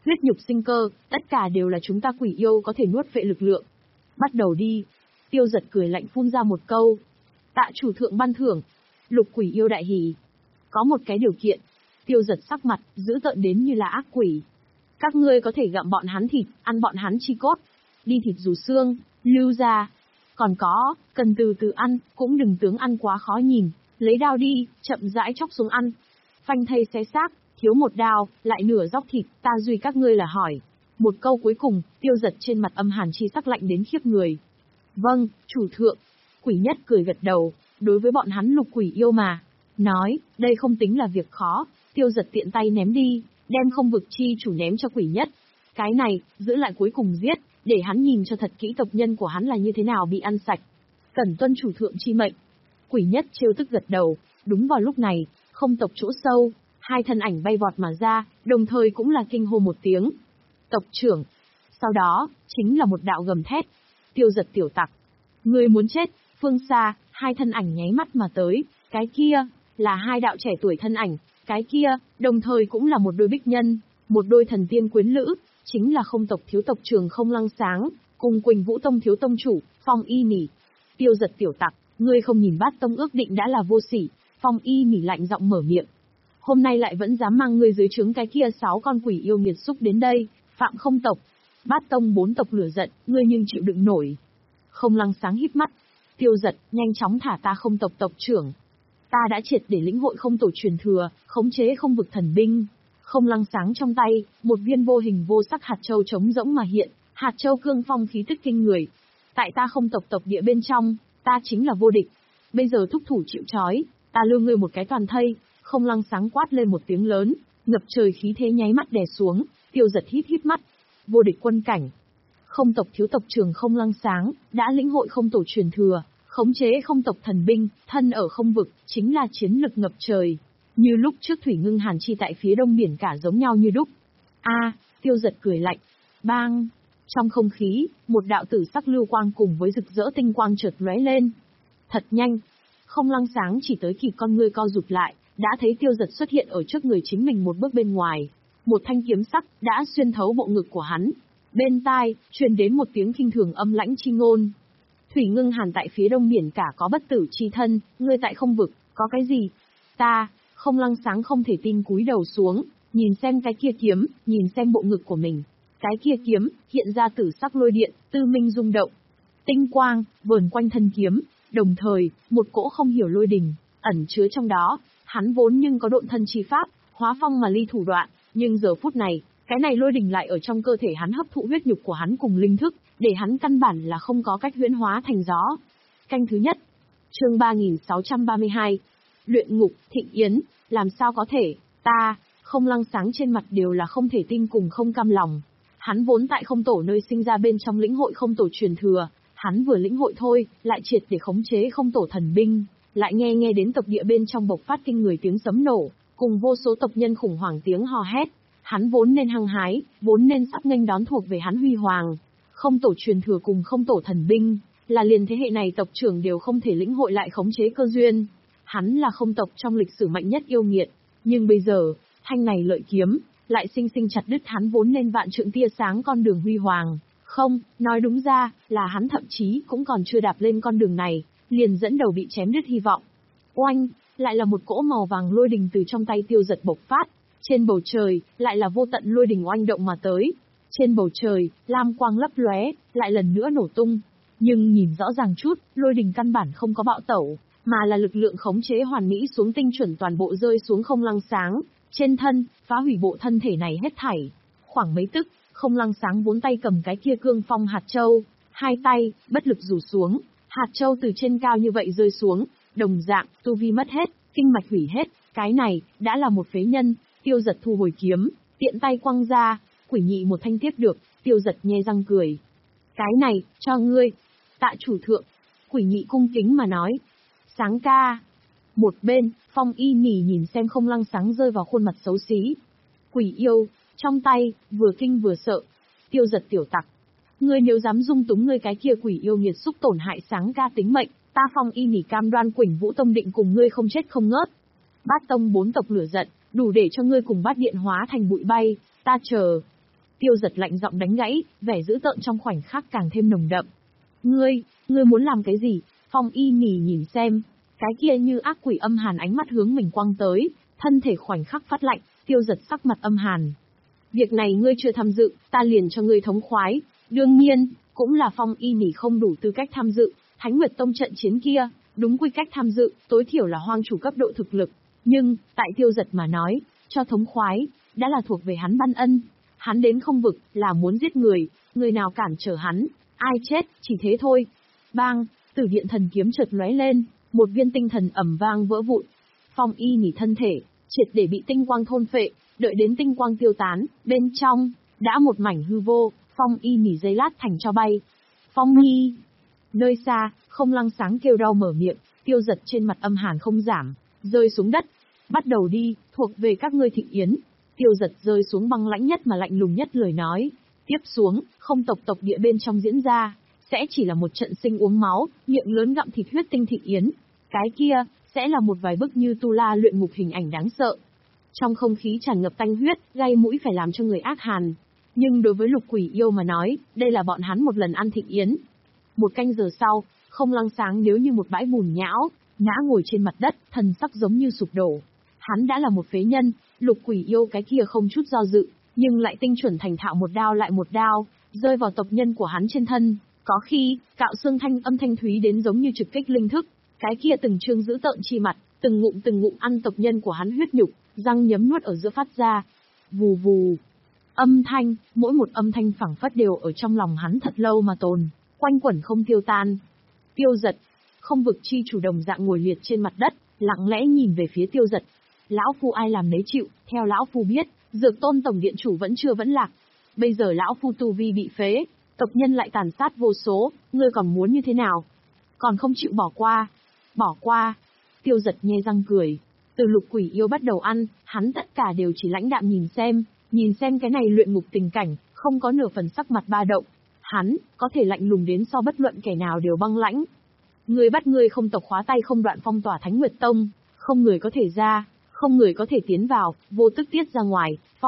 huyết nhục sinh cơ, tất cả đều là chúng ta quỷ yêu có thể nuốt vệ lực lượng. Bắt đầu đi. Tiêu Giật cười lạnh phun ra một câu. Tạ chủ thượng ban thưởng. Lục quỷ yêu đại hỉ. Có một cái điều kiện. Tiêu Giật sắc mặt, dữ tợn đến như là ác quỷ. Các ngươi có thể gặm bọn hắn thịt, ăn bọn hắn chi cốt. Đi thịt rù xương, lưu ra. Còn có, cần từ từ ăn, cũng đừng tướng ăn quá khó nhìn. Lấy đao đi, chậm rãi chóc xuống ăn. Phanh thây xé xác, thiếu một đao, lại nửa dóc thịt, ta duy các ngươi là hỏi. Một câu cuối cùng, Tiêu Giật trên mặt âm hàn chi sắc lạnh đến khiếp người. Vâng, chủ thượng. Quỷ nhất cười gật đầu, đối với bọn hắn lục quỷ yêu mà. Nói, đây không tính là việc khó. Tiêu Giật tiện tay ném đi, đem không vực chi chủ ném cho quỷ nhất. Cái này, giữ lại cuối cùng giết, để hắn nhìn cho thật kỹ tộc nhân của hắn là như thế nào bị ăn sạch. Cẩn tuân chủ thượng chi mệnh. Quỷ nhất trêu tức gật đầu. Đúng vào lúc này, không tộc chỗ sâu, hai thân ảnh bay vọt mà ra, đồng thời cũng là kinh hô một tiếng. Tộc trưởng. Sau đó, chính là một đạo gầm thét. Tiêu Giật tiểu tặc. Ngươi muốn chết. Phương xa, hai thân ảnh nháy mắt mà tới. Cái kia, là hai đạo trẻ tuổi thân ảnh. Cái kia, đồng thời cũng là một đôi bích nhân, một đôi thần tiên quyến lữ, chính là không tộc thiếu tộc trưởng Không Lăng Sáng, cùng Quỳnh Vũ Tông thiếu tông chủ, Phong Y Mỉ. Tiêu Giật tiểu tặc, ngươi không nhìn Bát Tông ước định đã là vô sỉ. Phong Y Mỉ lạnh giọng mở miệng. Hôm nay lại vẫn dám mang ngươi dưới trướng cái kia sáu con quỷ yêu nghiệt xúc đến đây, phạm không tộc. Bát Tông bốn tộc lửa giận, ngươi nhưng chịu đựng nổi. Không Lăng Sáng híp mắt. Tiêu Giật, nhanh chóng thả ta không tộc tộc trưởng. Ta đã triệt để lĩnh hội không tổ truyền thừa, khống chế không vực thần binh. Không Lăng Sáng trong tay, một viên vô hình vô sắc hạt châu trống rỗng mà hiện, hạt châu cương phong khí tức kinh người. Tại ta không tộc tộc địa bên trong, ta chính là vô địch. Bây giờ thúc thủ chịu trói, ta lưu ngươi một cái toàn thây. Không Lăng Sáng quát lên một tiếng lớn, ngập trời khí thế nháy mắt đè xuống. Tiêu Giật híp híp mắt. Vô địch quân cảnh. Không tộc thiếu tộc trưởng Không Lăng Sáng đã lĩnh hội không tổ truyền thừa, khống chế không tộc thần binh, thân ở không vực, chính là chiến lực ngập trời. Như lúc trước Thủy Ngưng Hàn Chi tại phía đông biển cả giống nhau như đúc. A, Tiêu Giật cười lạnh. Bang! Trong không khí, một đạo tử sắc lưu quang cùng với rực rỡ tinh quang chợt lóe lên. Thật nhanh. Không Lăng Sáng chỉ tới kịp con ngươi co rụt lại, đã thấy Tiêu Giật xuất hiện ở trước người chính mình một bước bên ngoài. Một thanh kiếm sắc đã xuyên thấu bộ ngực của hắn. Bên tai, truyền đến một tiếng khinh thường âm lãnh chi ngôn. Thủy Ngưng Hàn tại phía đông biển cả có bất tử chi thân, ngươi tại không vực, có cái gì? Ta, Không Lăng Sáng không thể tin cúi đầu xuống, nhìn xem cái kia kiếm, nhìn xem bộ ngực của mình. Cái kia kiếm, hiện ra tử sắc lôi điện, tư minh rung động. Tinh quang, vờn quanh thân kiếm, đồng thời, một cỗ không hiểu lôi đình, ẩn chứa trong đó. Hắn vốn nhưng có độn thân chi pháp, hóa phong mà ly thủ đoạn, nhưng giờ phút này, cái này lôi đình lại ở trong cơ thể hắn hấp thụ huyết nhục của hắn cùng linh thức, để hắn căn bản là không có cách huyễn hóa thành gió. Canh thứ nhất. Chương ba nghìn sáu trăm ba mươi hai. Luyện ngục, Thịnh Yến, làm sao có thể, ta, Không Lăng Sáng trên mặt đều là không thể tin cùng không cam lòng. Hắn vốn tại không tổ nơi sinh ra bên trong lĩnh hội không tổ truyền thừa, hắn vừa lĩnh hội thôi, lại triệt để khống chế không tổ thần binh, lại nghe nghe đến tộc địa bên trong bộc phát kinh người tiếng sấm nổ, cùng vô số tộc nhân khủng hoảng tiếng hò hét. Hắn vốn nên hăng hái, vốn nên sắp nghênh đón thuộc về hắn huy hoàng. Không tổ truyền thừa cùng không tổ thần binh, là liền thế hệ này tộc trưởng đều không thể lĩnh hội lại khống chế cơ duyên. Hắn là không tộc trong lịch sử mạnh nhất yêu nghiệt, nhưng bây giờ, thanh này lợi kiếm, lại sinh sinh chặt đứt hắn vốn nên vạn trượng tia sáng con đường huy hoàng. Không, nói đúng ra, là hắn thậm chí cũng còn chưa đạp lên con đường này, liền dẫn đầu bị chém đứt hy vọng. Oanh, lại là một cỗ màu vàng lôi đình từ trong tay Tiêu Giật bộc phát. Trên bầu trời, lại là vô tận lôi đình oanh động mà tới. Trên bầu trời, lam quang lấp lóe, lại lần nữa nổ tung. Nhưng nhìn rõ ràng chút, lôi đình căn bản không có bạo tẩu, mà là lực lượng khống chế hoàn mỹ xuống tinh chuẩn toàn bộ rơi xuống Không Lăng Sáng. Trên thân, phá hủy bộ thân thể này hết thảy. Khoảng mấy tức, Không Lăng Sáng vốn tay cầm cái kia cương phong hạt châu, hai tay, bất lực rủ xuống. Hạt châu từ trên cao như vậy rơi xuống, đồng dạng, tu vi mất hết, kinh mạch hủy hết. Cái này, đã là một phế nhân. Tiêu Giật thu hồi kiếm, tiện tay quăng ra, Quỷ Nhị một thanh tiếp được, Tiêu Giật nhe răng cười. Cái này, cho ngươi. Tạ chủ thượng. Quỷ Nhị cung kính mà nói. Sáng ca. Một bên, Phong Y Mỉ nhìn xem Không Lăng Sáng rơi vào khuôn mặt xấu xí. Quỷ yêu, trong tay, vừa kinh vừa sợ. Tiêu Giật tiểu tặc. Ngươi nếu dám dung túng ngươi cái kia quỷ yêu nghiệt xúc tổn hại Sáng ca tính mệnh, ta Phong Y Mỉ cam đoan Quỳnh Vũ Tông định cùng ngươi không chết không ngớt. Bát Tông bốn tộc lửa giận, đủ để cho ngươi cùng Bát Điện hóa thành bụi bay, ta chờ. Tiêu Giật lạnh giọng đánh gãy, vẻ dữ tợn trong khoảnh khắc càng thêm nồng đậm. Ngươi, ngươi muốn làm cái gì? Phong Y Nỉ nhìn xem, cái kia như ác quỷ âm hàn ánh mắt hướng mình quăng tới, thân thể khoảnh khắc phát lạnh, Tiêu Giật sắc mặt âm hàn. Việc này ngươi chưa tham dự, ta liền cho ngươi thống khoái. Đương nhiên, cũng là Phong Y Nỉ không đủ tư cách tham dự, Thánh Nguyệt Tông trận chiến kia, đúng quy cách tham dự, tối thiểu là hoang chủ cấp độ thực lực. Nhưng, tại Tiêu Giật mà nói, cho thống khoái, đã là thuộc về hắn ban ân. Hắn đến không vực, là muốn giết người, người nào cản trở hắn, ai chết, chỉ thế thôi. Bang, Tử Điện Thần Kiếm chợt lóe lên, một viên tinh thần ầm vang vỡ vụn. Phong Y Nỉ thân thể, triệt để bị tinh quang thôn phệ, đợi đến tinh quang tiêu tán, bên trong, đã một mảnh hư vô, Phong Y Nỉ giây lát thành cho bay. Phong Nhi! Nơi xa, Không Lăng Sáng kêu đau mở miệng, Tiêu Giật trên mặt âm hàn không giảm, rơi xuống đất. Bắt đầu đi, thuộc về các ngươi thịnh yến. Tiêu Giật rơi xuống băng lãnh nhất mà lạnh lùng nhất lời nói. Tiếp xuống, không tộc tộc địa bên trong diễn ra, sẽ chỉ là một trận sinh uống máu, miệng lớn gặm thịt huyết tinh thịnh yến. Cái kia, sẽ là một vài bức như tu la luyện ngục hình ảnh đáng sợ. Trong không khí tràn ngập tanh huyết, gai mũi phải làm cho người ác hàn. Nhưng đối với Lục Quỷ Yêu mà nói, đây là bọn hắn một lần ăn thịnh yến. Một canh giờ sau, Không Lăng Sáng nếu như một bãi bùn nhão, ngã ngồi trên mặt đất, thần sắc giống như sụp đổ. Hắn đã là một phế nhân, Lục Quỷ Yêu cái kia không chút do dự, nhưng lại tinh chuẩn thành thạo một đao lại một đao, rơi vào tộc nhân của hắn trên thân. Có khi, cạo xương thanh âm thanh thúy đến giống như trực kích linh thức, cái kia từng trương giữ tợn chi mặt, từng ngụm từng ngụm ăn tộc nhân của hắn huyết nhục, răng nhấm nuốt ở giữa phát ra. Vù vù. Âm thanh, mỗi một âm thanh phảng phất đều ở trong lòng hắn thật lâu mà tồn, quanh quẩn không tiêu tan. Tiêu Giật, không vực chi chủ đồng dạng ngồi liệt trên mặt đất, lặng lẽ nhìn về phía Tiêu Giật. Lão Phu ai làm nấy chịu, theo Lão Phu biết, Dược Tôn Tổng Điện Chủ vẫn chưa vẫn lạc. Bây giờ Lão Phu tu vi bị phế, tộc nhân lại tàn sát vô số, ngươi còn muốn như thế nào? Còn không chịu bỏ qua. Bỏ qua. Tiêu Giật nhe răng cười. Từ Lục Quỷ Yêu bắt đầu ăn, hắn tất cả đều chỉ lãnh đạm nhìn xem, nhìn xem cái này luyện ngục tình cảnh, không có nửa phần sắc mặt ba động. Hắn, có thể lạnh lùng đến so bất luận kẻ nào đều băng lãnh. Người bắt người không tộc khóa tay không đoạn phong tỏa Thánh Nguyệt Tông, không người có thể ra, không người có thể tiến vào, vô tức tiết ra ngoài.